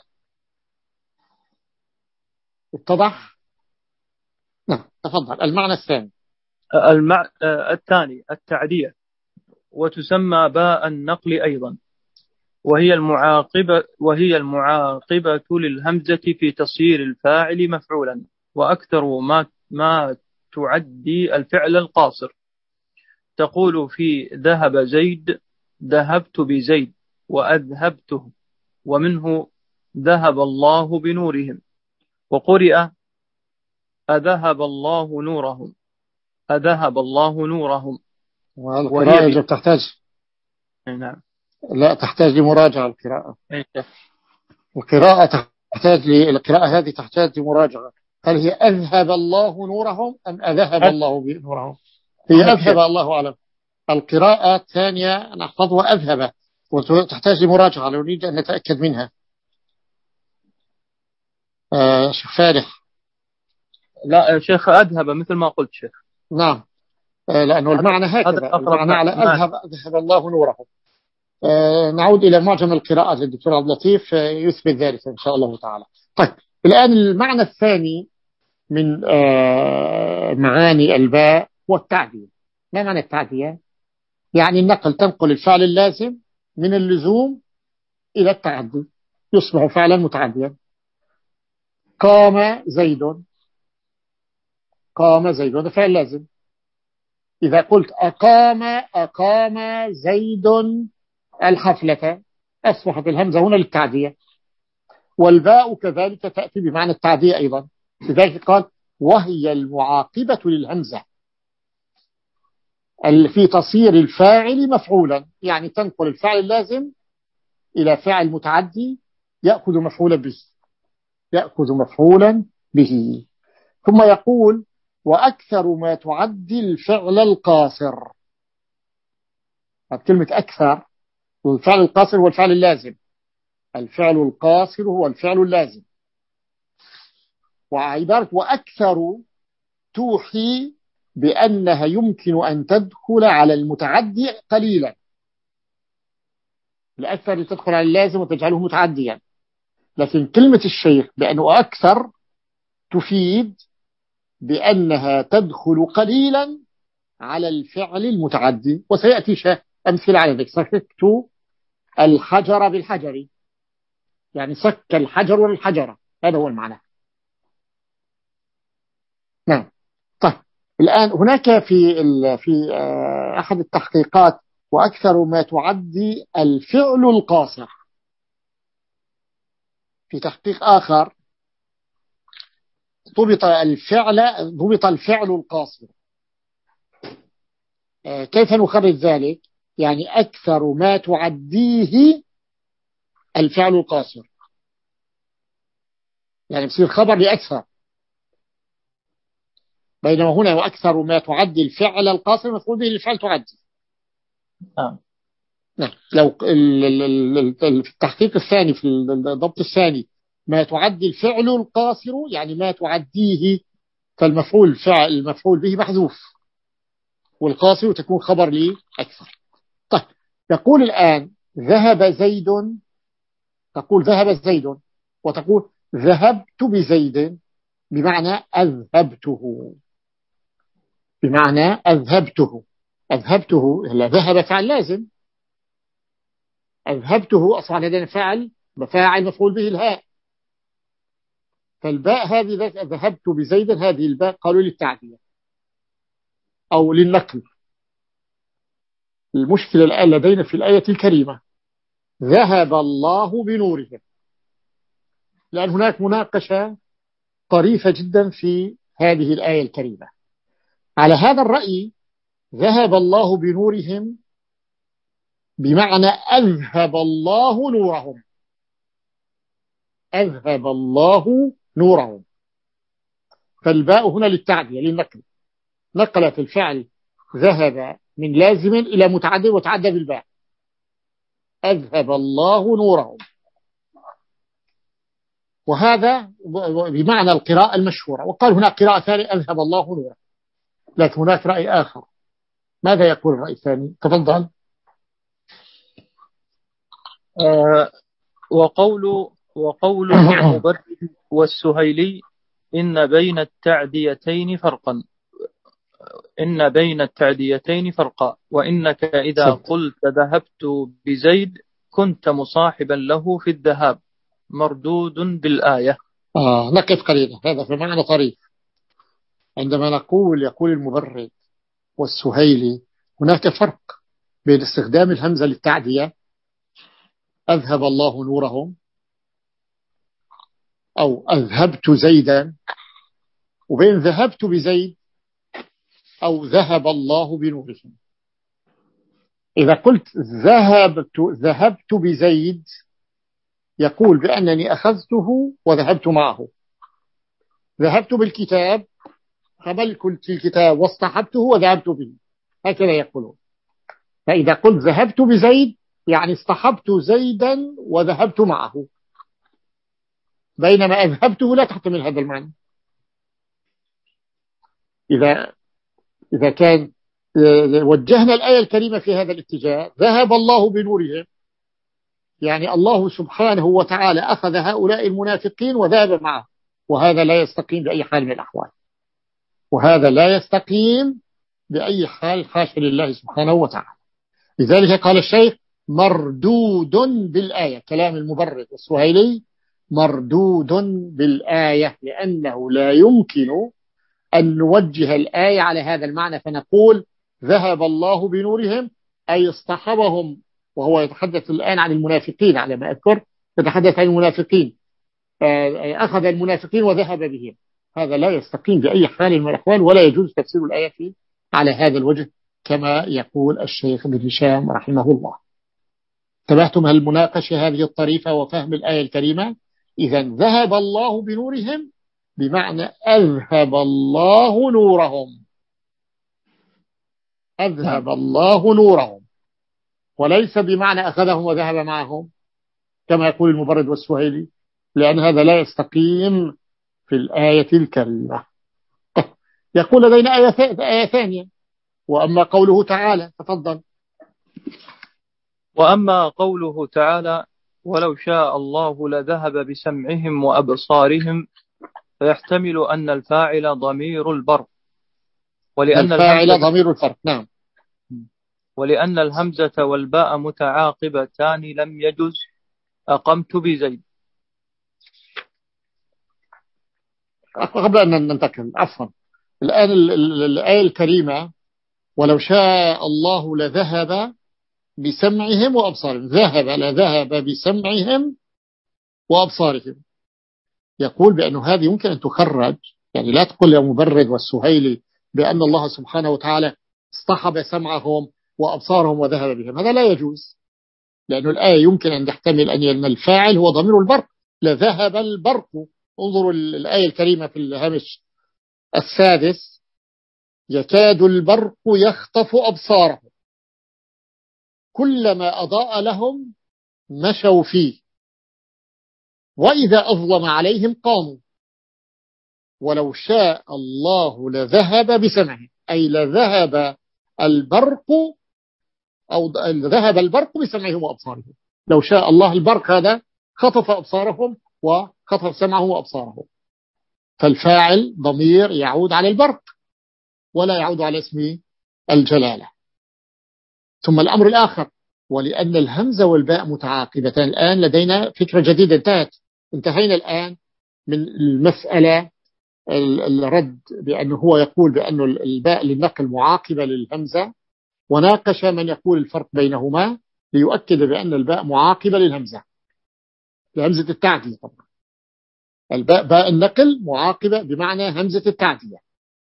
اتضح؟ نعم تفضل. المعنى الثاني. المع... الثاني التعدية، وتسمى باء النقل أيضا، وهي المعاقبة وهي المعاقبة للهمزة في تصير الفاعل مفعولا، وأكثر ما ما تعدي الفعل القاصر. تقول في ذهب زيد ذهبت بزيد وأذهبته، ومنه ذهب الله بنورهم. وقرئ أذهب الله نورهم، أذهب الله نورهم. والقراءة يجب تحتاج نعم لا تحتاج لمراجعة. القراءة القراءة تحتاج للقراءة هذه تحتاج لمراجعة. هل هي أذهب الله نورهم أم أذهب الله بنورهم؟ هي أذهب، الله أعلم. القراءة الثانية نحفظها أذهب، وتحتاج لمراجعة لو نريد أن نتأكد منها. آه شيخ فالح. لا شيخ أذهب مثل ما قلت شيخ. نعم آه لأنه المعنى هكذا، المعنى على أذهب أذهب الله نورهم. آه نعود إلى معجم القراءات للدكتور عبد اللطيف آه يثبت ذلك إن شاء الله تعالى. طيب الآن المعنى الثاني من آه معاني الباء هو التعدية. ما معنى التعدية؟ يعني النقل، تنقل الفعل اللازم من اللزوم إلى التعدي، يصبح فعلا متعديا. قام زيد، قام زيد هذا فعل لازم. إذا قلت أقام أقام زيد الحفلة، أصبحت الهمزة هنا للتعدية. والباء كذلك تأتي بمعنى التعدية أيضا، لذلك قال وهي المعاقبة للهمزة في تصير الفاعل مفعولا، يعني تنقل الفعل اللازم إلى فعل متعدي يأخذ مفعولا به، يأخذ مفعولا به. ثم يقول وأكثر ما تعدي الفعل القاصر. كلمة أكثر، والفعل القاصر هو الفعل اللازم، الفعل القاصر هو الفعل اللازم. وعبارة وأكثر توحي بأنها يمكن أن تدخل على المتعدي قليلا. الأكثر تدخل على اللازم وتجعله متعديا، لكن كلمة الشيخ بأنه أكثر تفيد بأنها تدخل قليلا على الفعل المتعدي. وسيأتي أمثلة على ذلك. سكت الحجر بالحجر، يعني سك الحجر والحجرة، هذا هو المعنى. نعم. طيب الآن هناك في في أحد التحقيقات وأكثر ما تعدي الفعل القاصر. في تحقيق آخر ضبط الفعل ضبط الفعل القاصر. كيف نخرج ذلك؟ يعني أكثر ما تعديه الفعل القاصر، يعني بصير خبر لأكثر، بينما هنا وأكثر ما تعدي الفعل القاصر مفعول به الفعل تعدي. آه. نعم. لو في التحقيق الثاني في الضبط الثاني ما تعدي الفعل القاصر يعني ما تعديه، فالمفعول فعل المفعول به محذوف، والقاصر تكون خبر لي أكثر. طيب يقول الآن ذهب زيد، تقول ذهب زيد، وتقول ذهبت بزيد بمعنى أذهبته، بمعنى أذهبته. أذهبته هلا ذهب فعل لازم، أذهبته أصلا لدينا فعل فاعل مفعول به الهاء، فالباء هذه ذهبت بزيد هذه الباء قالوا للتعدية أو للنقل. المشكلة الآن لدينا في الآية الكريمة ذهب الله بنورهم، لأن هناك مناقشة طريفة جدا في هذه الآية الكريمة. على هذا الرأي ذهب الله بنورهم بمعنى أذهب الله نورهم، أذهب الله نورهم، فالباء هنا للتعدية للنقل، نقلت الفعل ذهب من لازم إلى متعدي وتعدى بالباء، أذهب الله نورهم. وهذا بمعنى القراءة المشهورة. وقال هنا قراءة ثانية أذهب الله نورهم، لكن هناك رأي آخر. ماذا يقول الرأي الثاني؟ تفضل. آه وقول وقول المبرد والسهيلي إن بين التعديتين فرقا إن بين التعديتين فرقا وإنك إذا قلت ذهبت بزيد كنت مصاحبا له في الذهاب مردود بالآية. آه نقف قليلا، هذا في معنى طريف. عندما نقول يقول المبرد والسهيلي هناك فرق بين استخدام الهمزة للتعدية أذهب الله نورهم أو أذهبت زيدا، وبين ذهبت بزيد أو ذهب الله بنورهم. إذا قلت ذهبت ذهبت بزيد يقول بأنني أخذته وذهبت معه، ذهبت بالكتاب حملت الكتاب واصطحبته وذهبت به، هكذا يقولون. فإذا قلت ذهبت بزيد يعني اصطحبت زيدا وذهبت معه، بينما أذهبته لا تحتمل هذا المعنى. إذا إذا كان وجهنا الآية الكريمة في هذا الاتجاه ذهب الله بنورهم، يعني الله سبحانه وتعالى أخذ هؤلاء المنافقين وذهب معه، وهذا لا يستقيم بأي حال من الأحوال، وهذا لا يستقيم بأي حال، حاشا لله سبحانه وتعالى. لذلك قال الشيخ مردود بالآية، كلام المبرد والسهيلي مردود بالآية، لأنه لا يمكن أن نوجه الآية على هذا المعنى فنقول ذهب الله بنورهم أي اصطحبهم، وهو يتحدث الآن عن المنافقين على ما أذكر، يتحدث عن المنافقين، أخذ المنافقين وذهب بهم. هذا لا يستقيم بأي حال من الأحوال، ولا يجوز تفسير الآية فيه على هذا الوجه كما يقول الشيخ ابن هشام رحمه الله. انتبهتم هالمناقشة هذه الطريفة وفهم الآية الكريمة؟ إذا ذهب الله بنورهم بمعنى أذهب الله نورهم، أذهب الله نورهم، وليس بمعنى أخذهم وذهب معهم كما يقول المبرد والسهيلي، لأن هذا لا يستقيم في الآية الكريمة. يقول لدينا آية ثانية وأما قوله تعالى، تفضل. وأما قوله تعالى ولو شاء الله لذهب بسمعهم وأبصارهم فيحتمل أن الفاعل ضمير البر، ولأن الفاعل ضمير الفرق. نعم. ولأن الهمزة والباء متعاقبتان لم يجز أقمت بزيد. قبل أن ننتقل عفوا، الآن ال- ال- الآية الكريمة ولو شاء الله لذهب بسمعهم وأبصارهم، ذهب لذهب بسمعهم وأبصارهم. يقول بأن هذه يمكن أن تخرج، يعني لا تقول يا مبرد والسهيلي بأن الله سبحانه وتعالى اصطحب سمعهم وأبصارهم وذهب بهم، هذا لا يجوز، لأن الآية يمكن أن تحتمل أن الفاعل هو ضمير البرق، لذهب البرق. انظروا الآية الكريمة في الهامش السادس: يكاد البرق يخطف أبصارهم كلما أضاء لهم مشوا فيه وإذا أظلم عليهم قاموا ولو شاء الله لذهب بسمعهم، أي لذهب البرق أو ذهب البرق بسمعهم وأبصارهم. لو شاء الله البرق هذا خطف أبصارهم وخطف سمعهم وأبصارهم، فالفاعل ضمير يعود على البرق ولا يعود على اسم الجلالة. ثم الأمر الآخر، ولأن الهمزة والباء متعاقبتان، الآن لدينا فكرة جديدة انتهت، انتهينا الآن من المسألة الرد بأنه هو يقول بأن الباء للنقل معاقبة للهمزة، وناقش من يقول الفرق بينهما ليؤكد بأن الباء معاقبة للهمزة، لهمزة التعدية. طبعا الباء باء النقل معاقبة بمعنى همزة التعدية.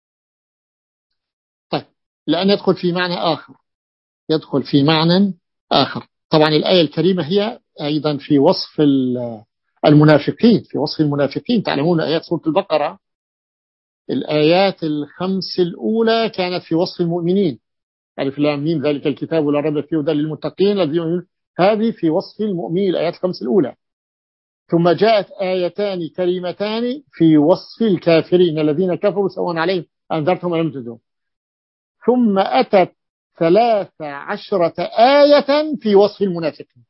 طيب لأن يدخل في معنى آخر، يدخل في معنى آخر. طبعا الآية الكريمة هي أيضا في وصف المنافقين، في وصف المنافقين. تعلمون آيات سورة البقرة الآيات الخمس الأولى كانت في وصف المؤمنين، ألف لام ميم ذلك الكتاب لا ريب فيه هدى للمتقين الذين يؤمنون، هذه في وصف المؤمنين الآيات الخمس الأولى. ثم جاءت آيتان كريمتان في وصف الكافرين الذين كفروا سواء عليهم أنذرتهم أم لم تنذرهم. ثم أتت ثلاث عشرة آية في وصف المنافقين.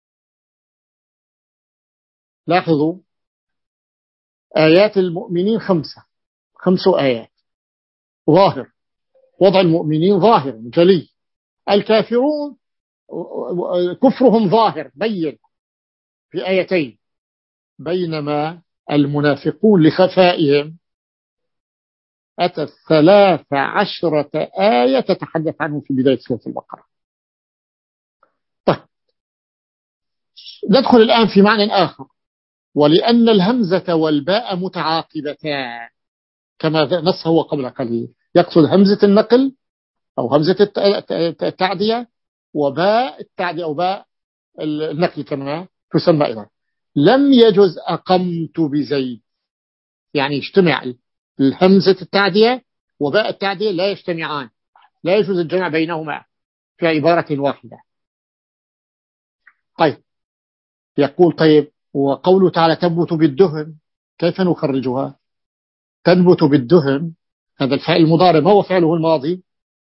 لاحظوا آيات المؤمنين خمسة، خمس آيات ظاهر، وضع المؤمنين ظاهر جلي، الكافرون كفرهم ظاهر بين في آيتين، بينما المنافقون لخفائهم أتت ثلاث عشرة آية تتحدث عنهم في بداية سورة البقرة. طيب ندخل الآن في معنى آخر، ولأن الهمزة والباء متعاقبتان كما نص هو قبل قليل، يقصد همزة النقل أو همزة التعدية وباء التعدية أو باء النقل كما تسمى أيضا. لم يجز أقمت بزيد، يعني يجتمع الهمزة التعدية وباء التعدية لا يجتمعان، لا يجوز الجمع بينهما في عبارة واحدة. طيب يقول طيب وقوله تعالى تنبت بالدهن كيف نخرجها؟ تنبت بالدهن هذا الفعل المضارع، ما هو فعله الماضي؟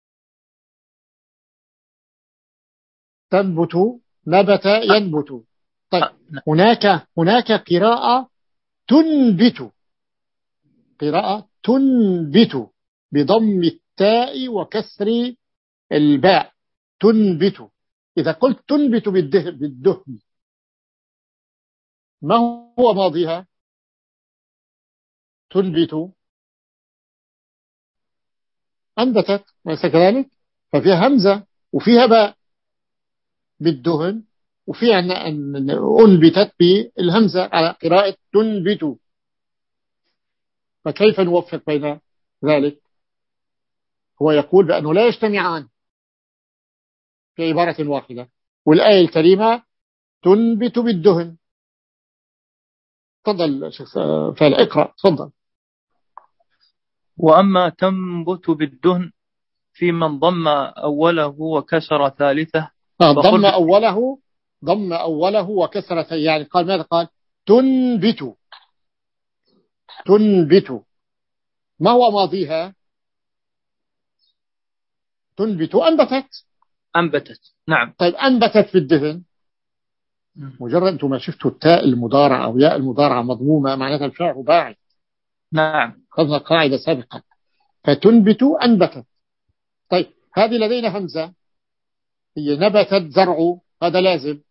تنبت نبت ينبت. طيب هناك هناك قراءة تنبت، قراءة تنبت بضم التاء وكسر الباء، تنبت. إذا قلت تنبت بالدهن, بالدهن ما هو ماضيها؟ تنبت أنبتت، ليس كذلك؟ ففيها همزة وفيها باء بالدهن وفيها أن أنبتت بالهمزة على قراءة تنبت، فكيف نوفق بين ذلك؟ هو يقول بأنه لا يجتمعان في عبارة واحدة، والآية الكريمة تنبت بالدهن. تفضل شيخ فعل اقرأ تفضل. وأما تنبت بالدهن في من ضم أوله وكسر ثالثه. ضم أوله ضم أوله وكسر، يعني قال ماذا قال؟ تنبت، تنبت ما هو ماضيها؟ تنبت أنبتت، أنبتت نعم. طيب أنبتت في الدهن، مجرد أنتم ما شفتوا التاء المضارعة أو ياء المضارعة مضمومة معناتها الفعل رباعي. نعم خذنا قاعدة سابقة، فتنبت أنبتت. طيب هذه لدينا همزة، هي نبتت زرع، هذا لازم.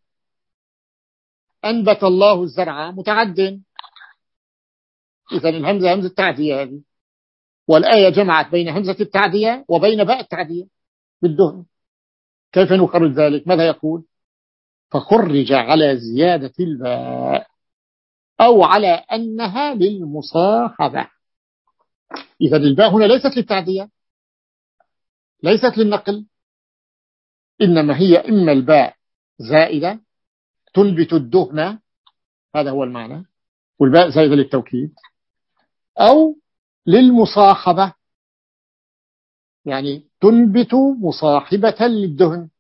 أنبت الله الزرع متعد، إذن الهمزة همزة تعدية هذه، والآية جمعت بين همزة التعدية وبين باء التعدية بالدهن. كيف نخرج ذلك؟ ماذا يقول؟ فخرج على زيادة الباء أو على أنها للمصاحبة. إذا الباء هنا ليست للتعدية، ليست للنقل، إنما هي إما الباء زائدة تنبت الدهن، هذا هو المعنى، والباء زائدة للتوكيد، أو للمصاحبة يعني تنبت مصاحبة للدهن.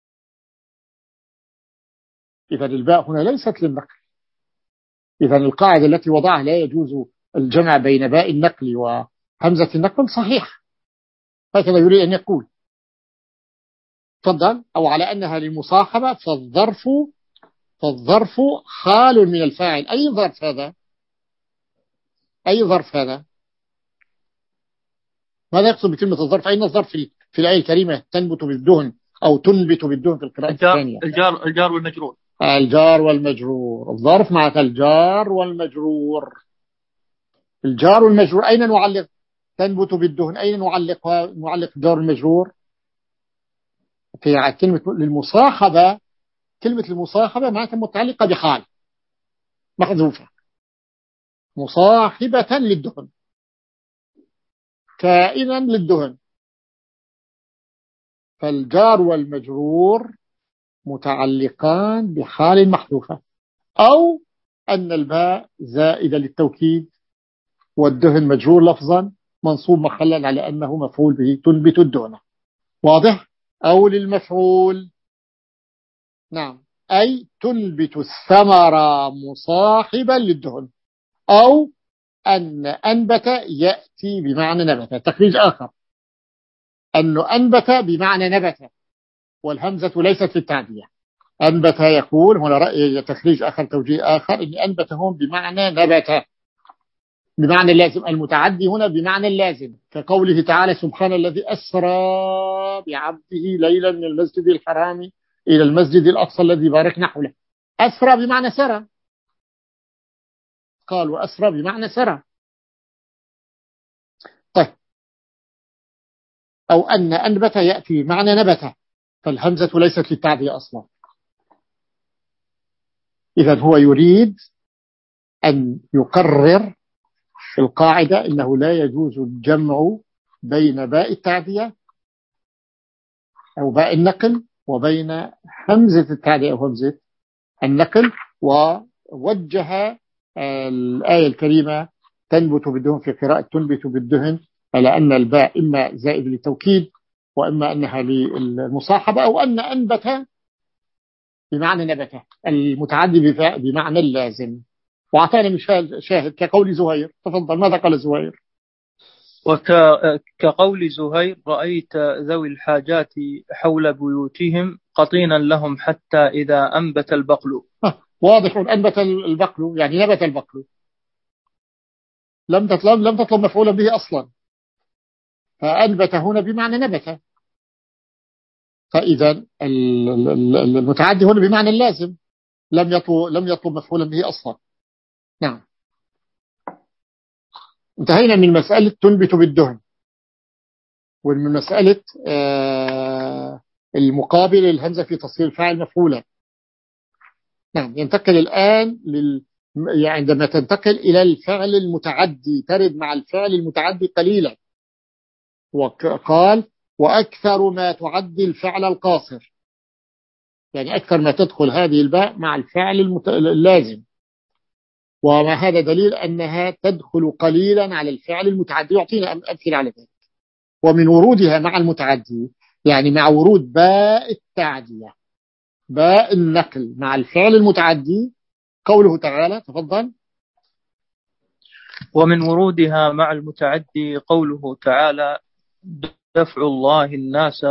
إذا الباء هنا ليست للنقل. إذا القاعدة التي وضعها لا يجوز الجمع بين باء النقل وهمزة النقل صحيح، هكذا يريد أن يقول. تفضل. أو على أنها للمصاحبة، فالظرف فالظرف خال من الفاعل. أي ظرف هذا؟ أي ظرف هذا؟ ماذا يقصد بكلمة الظرف؟ أين الظرف في, في الآية الكريمة؟ تنبت بالدهن أو تنبت بالدهن في القراءة الثانية. الجار الجار والمجرور. الجار والمجرور. الظرف مع الجار والمجرور. الجار والمجرور أين نعلق؟ تنبت بالدهن أين نعلق نعلق الجار والمجرور؟ في كلمة للمصاحبة. كلمة المصاحبة معناتها متعلقة بحال محذوفة، مصاحبة للدهن، كائنا للدهن. فالجار والمجرور متعلقان بحال محذوفة، أو أن الباء زائدة للتوكيد والدهن مجرور لفظا منصوب محلا على أنه مفعول به تنبت الدهن. واضح؟ أو للمفعول. نعم، أي تنبت الثمرة مصاحبا للدهن، أو أن أنبت يأتي بمعنى نبت. تخريج آخر أنه أنبت بمعنى نبت، والهمزة ليست للتعدية. أنبت يقول هنا رأي تخريج آخر، توجيه آخر، أن أنبت هم بمعنى نبت، بمعنى اللازم. المتعدي هنا بمعنى اللازم، كقوله تعالى سبحان الذي أسرى بعبده ليلا من المسجد الحرام إلى المسجد الأقصى الذي باركنا حوله. أسرى بمعنى سرى، قالوا أسرى بمعنى سرى. طيب. أو أن أنبت يأتي بمعنى نبت، فالهمزة ليست للتعدية أصلا. إذن هو يريد أن يقرر في القاعدة أنه لا يجوز الجمع بين باء التعدية أو باء النقل وبين همزة التعدية أو همزة النقل. ووجه الآية الكريمة تنبت بالدهن في قراءة تنبت بالدهن على أن الباء إما زائد للتوكيد وإما أنها للمصاحبة، أو أن أنبت بمعنى نبت المتعدي بمعنى اللازم. وأعطانا مثال شاهد كقول زهير. تفضل، ماذا قال زهير؟ وكقول زهير رأيت ذوي الحاجات حول بيوتهم قطينا لهم حتى إذا أنبت البقل. واضح، أنبت البقل يعني نبت البقل، لم تطلب لم تطلب مفعولا به أصلا، فأنبت هنا بمعنى نبت. فإذا المتعدي هنا بمعنى اللازم، لم يطلب لم يطلب مفعولا به أصلا. نعم. انتهينا من مسألة تنبت بالدهن، ومن مسألة آه المقابل الهمزة في تصريف الفاعل مفعولا. نعم. ينتقل الآن لل... يعني عندما تنتقل إلى الفعل المتعدي ترد مع الفعل المتعدي قليلا. وقال وأكثر ما تعدي الفعل القاصر، يعني أكثر ما تدخل هذه الباء مع الفعل المت... اللازم. وما هذا دليل أنها تدخل قليلا على الفعل المتعدي. يعطينا أمثلة على ذلك. ومن ورودها مع المتعدي يعني مع ورود باء التعدية باء النقل مع الفعل المتعدي قوله تعالى. تفضل. ومن ورودها مع المتعدي قوله تعالى دفع الله الناس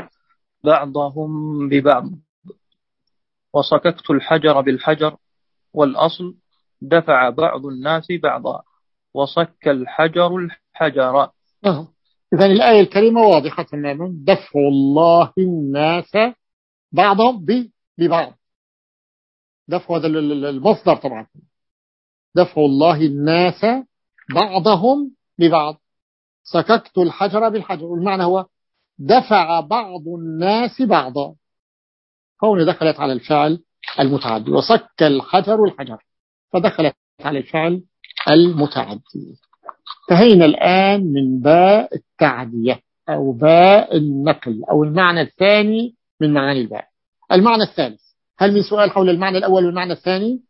بعضهم ببعض وصككت الحجر بالحجر، والأصل دفع بعض الناس بعضا وصك الحجر الحجر. أه. إذن الآية الكريمة واضحة تماما. دفع الله الناس بعضهم ببعض. دفع هذا المصدر طبعا. دفع الله الناس بعضهم ببعض. سككت الحجر بالحجر، والمعنى هو دفع بعض الناس بعضا، هون دخلت على الفعل المتعدي، وصك الحجر الحجر فدخلت على الفعل المتعدي. انتهينا الآن من باء التعدية أو باء النقل أو المعنى الثاني من معاني الباء. المعنى الثالث، هل من سؤال حول المعنى الأول والمعنى الثاني؟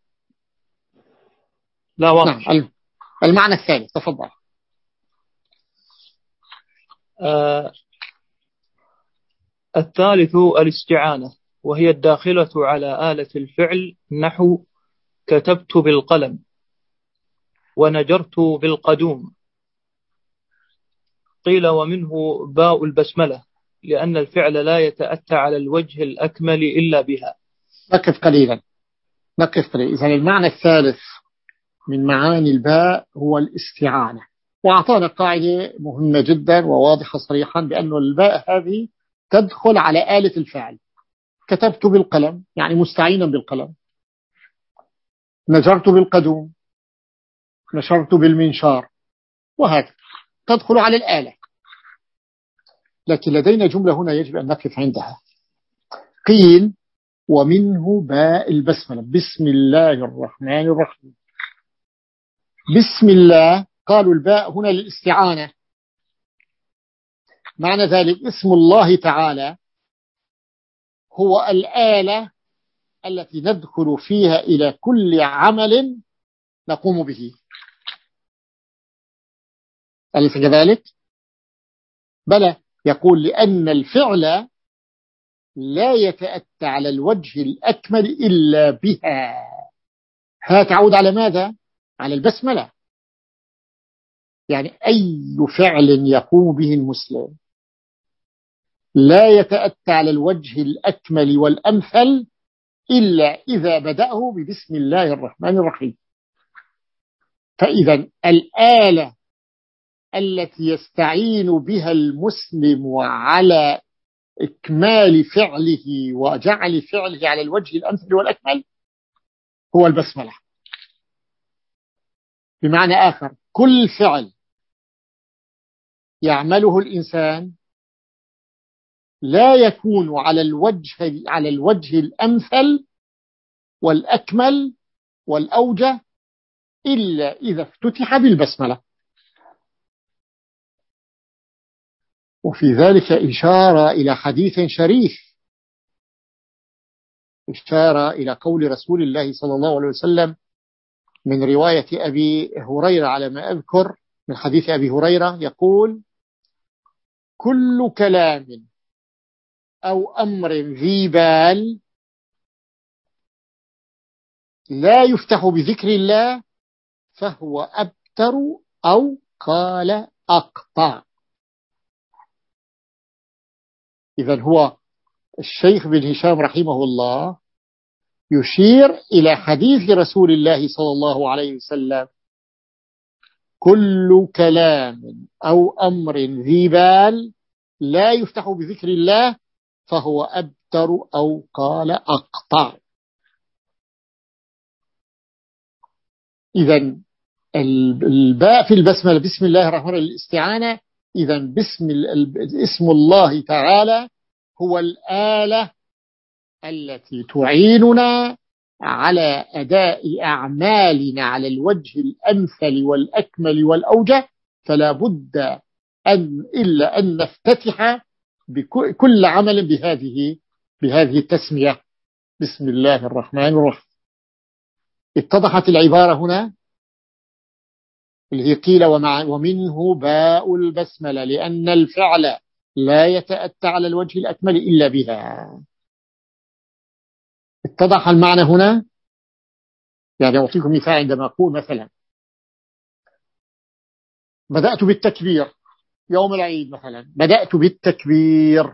لا واضح. نعم، المعنى الثالث تفضل. آه الثالث الاستعانة، وهي الداخلة على آلة الفعل، نحو كتبت بالقلم ونجرت بالقدوم. قيل ومنه باء البسملة، لأن الفعل لا يتأتى على الوجه الأكمل إلا بها. نقف قليلا نقف قليلا إذن المعنى الثالث من معاني الباء هو الاستعانة، وأعطانا قاعدة مهمة جدا وواضحة صريحا بأن الباء هذه تدخل على آلة الفعل. كتبت بالقلم يعني مستعينا بالقلم، نجرت بالقدوم، نشرت بالمنشار، وهكذا تدخل على الآلة. لكن لدينا جملة هنا يجب أن نقف عندها. قيل ومنه باء البسملة، بسم الله الرحمن الرحيم. بسم الله، قالوا الباء هنا للاستعانة، معنى ذلك اسم الله تعالى هو الآلة التي ندخل فيها إلى كل عمل نقوم به، أليس كذلك؟ بلى، يقول لأن الفعل لا يتأتى على الوجه الأكمل إلا بها. ها تعود على ماذا؟ على البسملة. يعني أي فعل يقوم به المسلم لا يتأتى على الوجه الأكمل والأمثل إلا إذا بدأه ببسم الله الرحمن الرحيم. فإذا الآلة التي يستعين بها المسلم على إكمال فعله وجعل فعله على الوجه الأمثل والأكمل هو البسملة. بمعنى آخر، كل فعل يعمله الإنسان لا يكون على الوجه على الوجه الأمثل والأكمل والأوجه إلا إذا افتتح بالبسملة. وفي ذلك إشارة إلى حديث شريف، إشارة إلى قول رسول الله صلى الله عليه وسلم من رواية أبي هريرة على ما أذكر، من حديث أبي هريرة يقول: كل كلام أو أمر ذي بال لا يفتح بذكر الله فهو أبتر أو قال أقطع. إذن هو الشيخ بن هشام رحمه الله يشير إلى حديث رسول الله صلى الله عليه وسلم: كل كلام أو أمر ذي بال لا يفتح بذكر الله فهو أبتر أو قال أقطع. إذن الباء في البسملة بسم الله الرحمن الرحيم الاستعانة. إذن بسم اسم الله تعالى هو الآلة التي تعيننا على أداء أعمالنا على الوجه الأمثل والأكمل والأوجه، فلا بد أن إلا أن نفتتح بكل عمل بهذه بهذه التسمية بسم الله الرحمن الرحيم. اتضحت العبارة هنا اللي هي قيل ومع ومنه باء البسملة لأن الفعل لا يتأتى على الوجه الأكمل إلا بها. اتضح المعنى هنا؟ يعني أعطيكم مثال، عندما أقول مثلا بدأت بالتكبير يوم العيد مثلا، بدأت بالتكبير،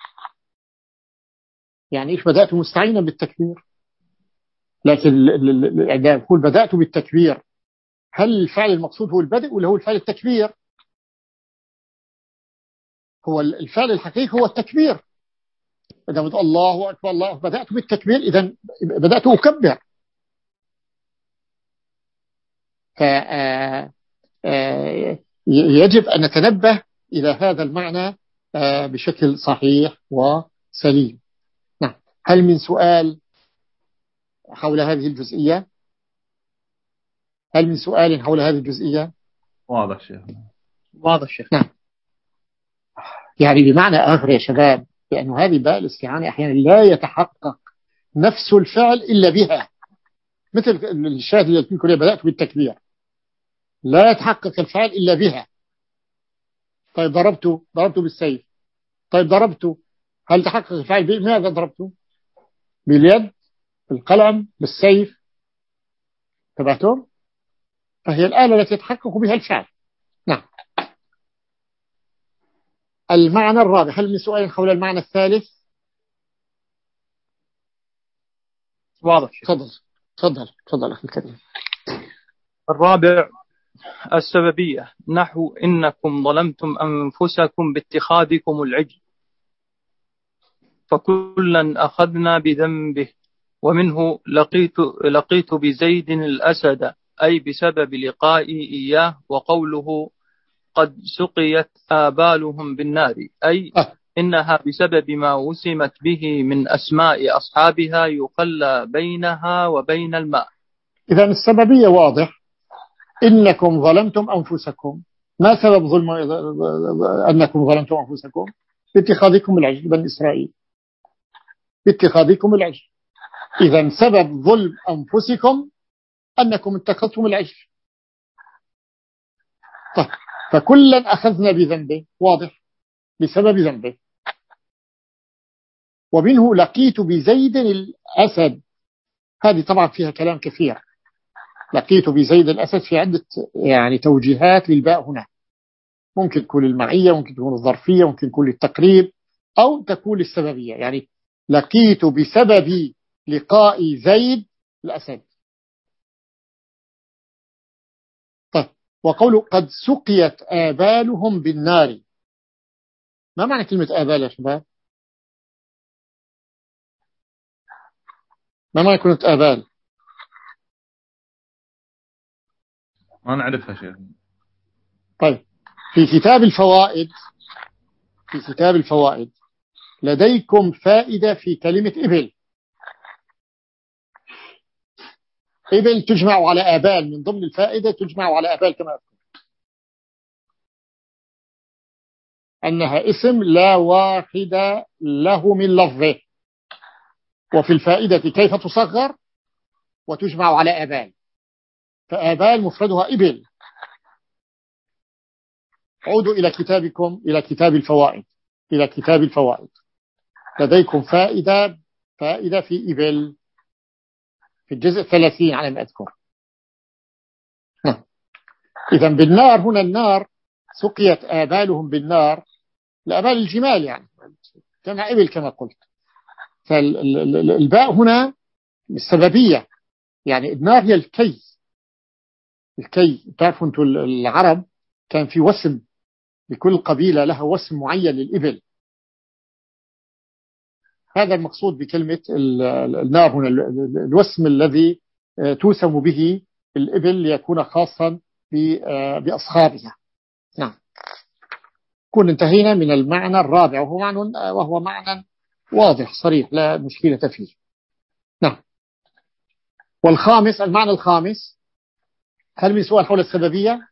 يعني إيش؟ بدأت مستعينا بالتكبير. لكن عندما أقول بدأت بالتكبير، هل الفعل المقصود هو البدء ولا هو الفعل التكبير؟ هو الفعل الحقيقي هو التكبير. إذا بدأ الله أكبر الله بدأت بالتكبير، إذا بدأت أكبر. ف يجب أن نتنبه إلى هذا المعنى بشكل صحيح وسليم. نعم. هل من سؤال حول هذه الجزئية؟ هل من سؤال حول هذه الجزئية؟ واضح شيخ. واضح شيخ. نعم. يعني بمعنى آخر يا شباب، لأن هذه باء الاستعانة أحيانا لا يتحقق نفس الفعل إلا بها، مثل الشاهد التي كنا بدأت بالتكبير، لا يتحقق الفعل إلا بها. طيب ضربته ضربته بالسيف، طيب ضربته، هل تحقق الفعل به؟ ماذا ضربته؟ باليد، بالقلم، بالسيف، تبعتم؟ فهي الآلة التي يتحقق بها الفعل. نعم. المعنى الرابع، هل من سؤال حول المعنى الثالث؟ واضح. تفضل تفضل تفضل أخي الكريم. الرابع السببية، نحو إنكم ظلمتم أنفسكم باتخاذكم العجل فكلا أخذنا بذنبه، ومنه لقيت, لقيت بزيد الأسد، أي بسبب لقائي إياه. وقوله قد سقيت آبالهم بالنار، أي إنها بسبب ما وسمت به من أسماء أصحابها يقلى بينها وبين الماء. إذن السببية واضح، إنكم ظلمتم أنفسكم. ما سبب ظلم أنكم ظلمتم أنفسكم؟ باتخاذكم العجل، بني إسرائيل، باتخاذكم العجل. إذن سبب ظلم أنفسكم أنكم اتخذتم العجل. طيب فكلا أخذنا بذنبه، واضح، بسبب ذنبه. ومنه لقيت بزيد الأسد، هذه طبعا فيها كلام كثير. لقيت بزيد الأسد في عدة يعني توجيهات للباء هنا، ممكن تكون المعية، ممكن تكون الظرفية، ممكن تكون التقريب، أو تكون السببية. يعني لقيت بسبب لقاء زيد الأسد. طيب وقوله قد سقيت آبالهم بالنار، ما معنى كلمة آبال يا شباب؟ ما معنى كلمة آبال؟ ما نعرفها شيخ. طيب في كتاب الفوائد، في كتاب الفوائد لديكم فائدة في كلمة إبل. إبل تجمع على آبال، من ضمن الفائدة تجمع على آبال كما أذكر، أنها اسم لا واحد له من لفظه. وفي الفائدة كيف تصغر وتجمع على آبال، فآبال مفردها إبل. عودوا إلى كتابكم، إلى كتاب الفوائد، إلى كتاب الفوائد لديكم فائدة، فائدة في إبل في الجزء الثلاثين على ما أذكر. إذن بالنار هنا، النار سقيت آبالهم بالنار، لآبال الجمال يعني كما إبل كما قلت. فالباء هنا السببية، يعني النار هي الكي. الكي تعرفوا أنتم العرب كان في وسم، لكل قبيلة لها وسم معين للإبل. هذا المقصود بكلمة النار هنا، الوسم الذي توسم به الإبل ليكون خاصا بأصحابها. نعم. كنا انتهينا من المعنى الرابع، وهو معنى, وهو معنى واضح صريح لا مشكلة فيه. نعم. والخامس، المعنى الخامس، هل من سؤال حول السببية؟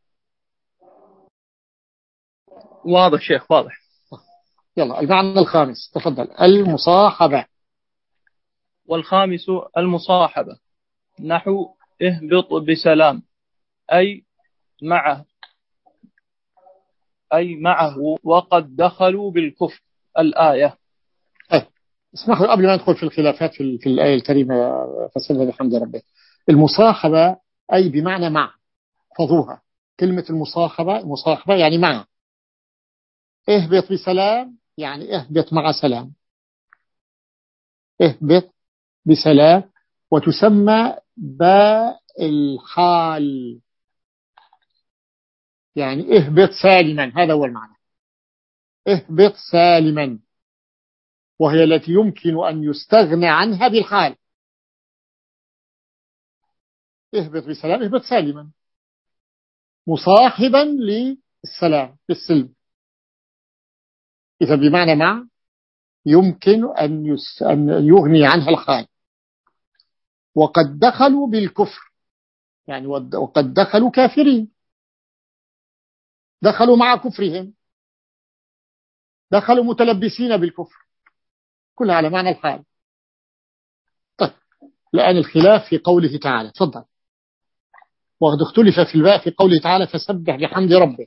واضح شيخ، واضح. يلا المعنى الخامس تفضل. المصاحبة. والخامس المصاحبة، نحو اهبط بسلام، أي معه أي معه وقد دخلوا بالكفر، الآية. أه. اسمحوا قبل ما ندخل في الخلافات في, في الآية الكريمة فسلنا بحمد ربه. المصاحبة أي بمعنى مع، فضوها كلمة المصاحبة. المصاحبة يعني مع. اهبط بسلام يعني اهبط مع سلام، اهبط بسلام. وتسمى باء الحال، يعني اهبط سالما، هذا هو المعنى، اهبط سالما، وهي التي يمكن أن يستغنى عنها بالحال. اهبط بسلام، اهبط سالما، مصاحبا السلام بالسلم. إذا بمعنى مع يمكن أن, يس أن يغني عنها الحال. وقد دخلوا بالكفر، يعني وقد دخلوا كافرين، دخلوا مع كفرهم، دخلوا متلبسين بالكفر، كلها على معنى الحال. طيب الآن الخلاف في قوله تعالى، تفضل. وقد اختلف في الباء في قوله تعالى فسبح بحمد ربك.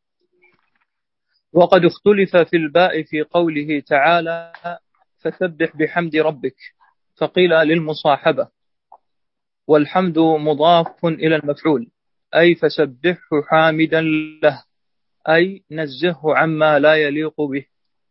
وقد اختلف في الباء في قوله تعالى فسبح بحمد ربك، فقيل للمصاحبة، والحمد مضاف إلى المفعول، أي فسبحه حامدا له، أي نزهه عما لا يليق به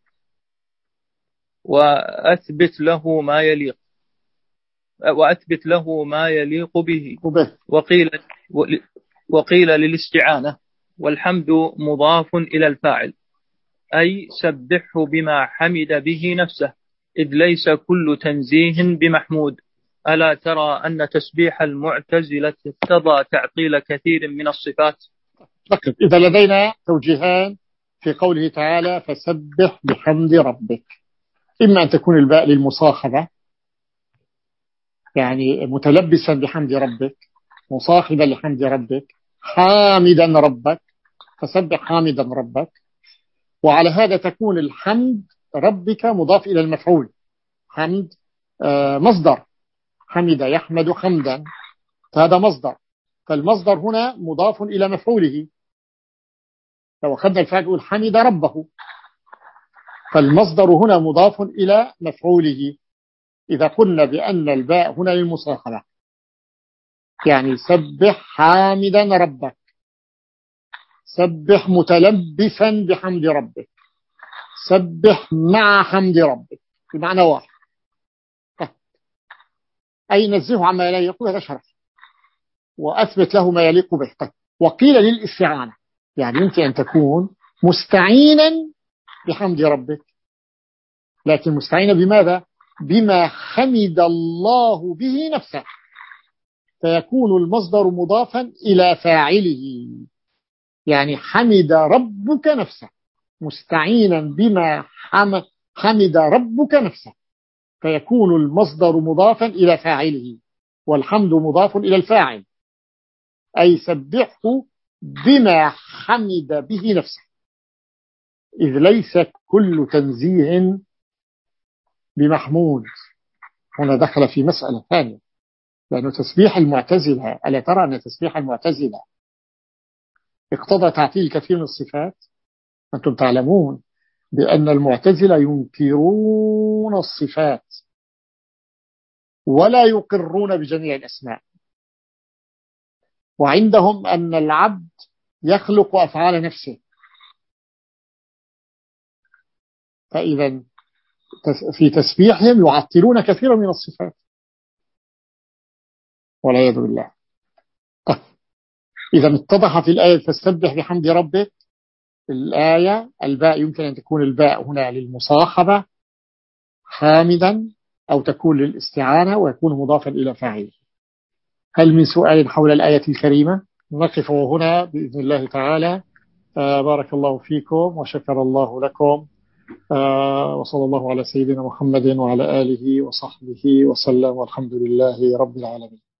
وأثبت له ما يليق وأثبت له ما يليق به. وقيل وقيل للاستعانة، والحمد مضاف إلى الفاعل، أي سبحه بما حمد به نفسه، إذ ليس كل تنزيه بمحمود. ألا ترى أن تسبيح المعتزلة اقتضى تعطيل كثير من الصفات؟ إذا لدينا توجيهان في قوله تعالى فسبح بحمد ربك، إما أن تكون الباء للمصاحبة، يعني متلبسا بحمد ربك، مصاحبا لحمد ربك، حامدا ربك، فسبح حامدا ربك. وعلى هذا تكون الحمد ربك مضاف إلى المفعول. حمد مصدر، حمد يحمد حمدا، فهذا مصدر، فالمصدر هنا مضاف إلى مفعوله. لو أخذنا الفعل يقول حمد ربه، فالمصدر هنا مضاف إلى مفعوله. إذا قلنا بأن الباء هنا للمصاحبة، يعني سبح حامدا ربك، سبح متلبسا بحمد ربك، سبح مع حمد ربك، المعنى واحد. أي نزهه عما لا يليق به شرف، وأثبت له ما يليق به. وقيل للاستعانة، يعني يمكن أن تكون مستعينا بحمد ربك، لكن مستعينا بماذا؟ بما حمد الله به نفسه، فيكون المصدر مضافا إلى فاعله، يعني حمد ربك نفسه، مستعينا بما حمد ربك نفسه، فيكون المصدر مضافا إلى فاعله، والحمد مضاف إلى الفاعل، أي سبحه بما حمد به نفسه، إذ ليس كل تنزيه بمحمود. هنا دخل في مسألة ثانية، لأنه تسبيح المعتزلة، ألا ترى أن تسبيح المعتزلة اقتضى تعطيل كثير من الصفات؟ أنتم تعلمون بأن المعتزلة ينكرون الصفات ولا يقرون بجميع الأسماء، وعندهم أن العبد يخلق أفعال نفسه. فإذا في تسبيحهم يعطلون كثيرا من الصفات والعياذ بالله. طيب إذا اتضح في الآية فسبح بحمد ربك، الآية الباء يمكن أن تكون الباء هنا للمصاحبة حامدا، أو تكون للاستعانة ويكون مضافا إلى فاعله. هل من سؤال حول الآية الكريمة؟ نقف هنا بإذن الله تعالى. آه بارك الله فيكم وشكر الله لكم، آه وصلى الله على سيدنا محمد وعلى آله وصحبه وسلم، والحمد لله رب العالمين.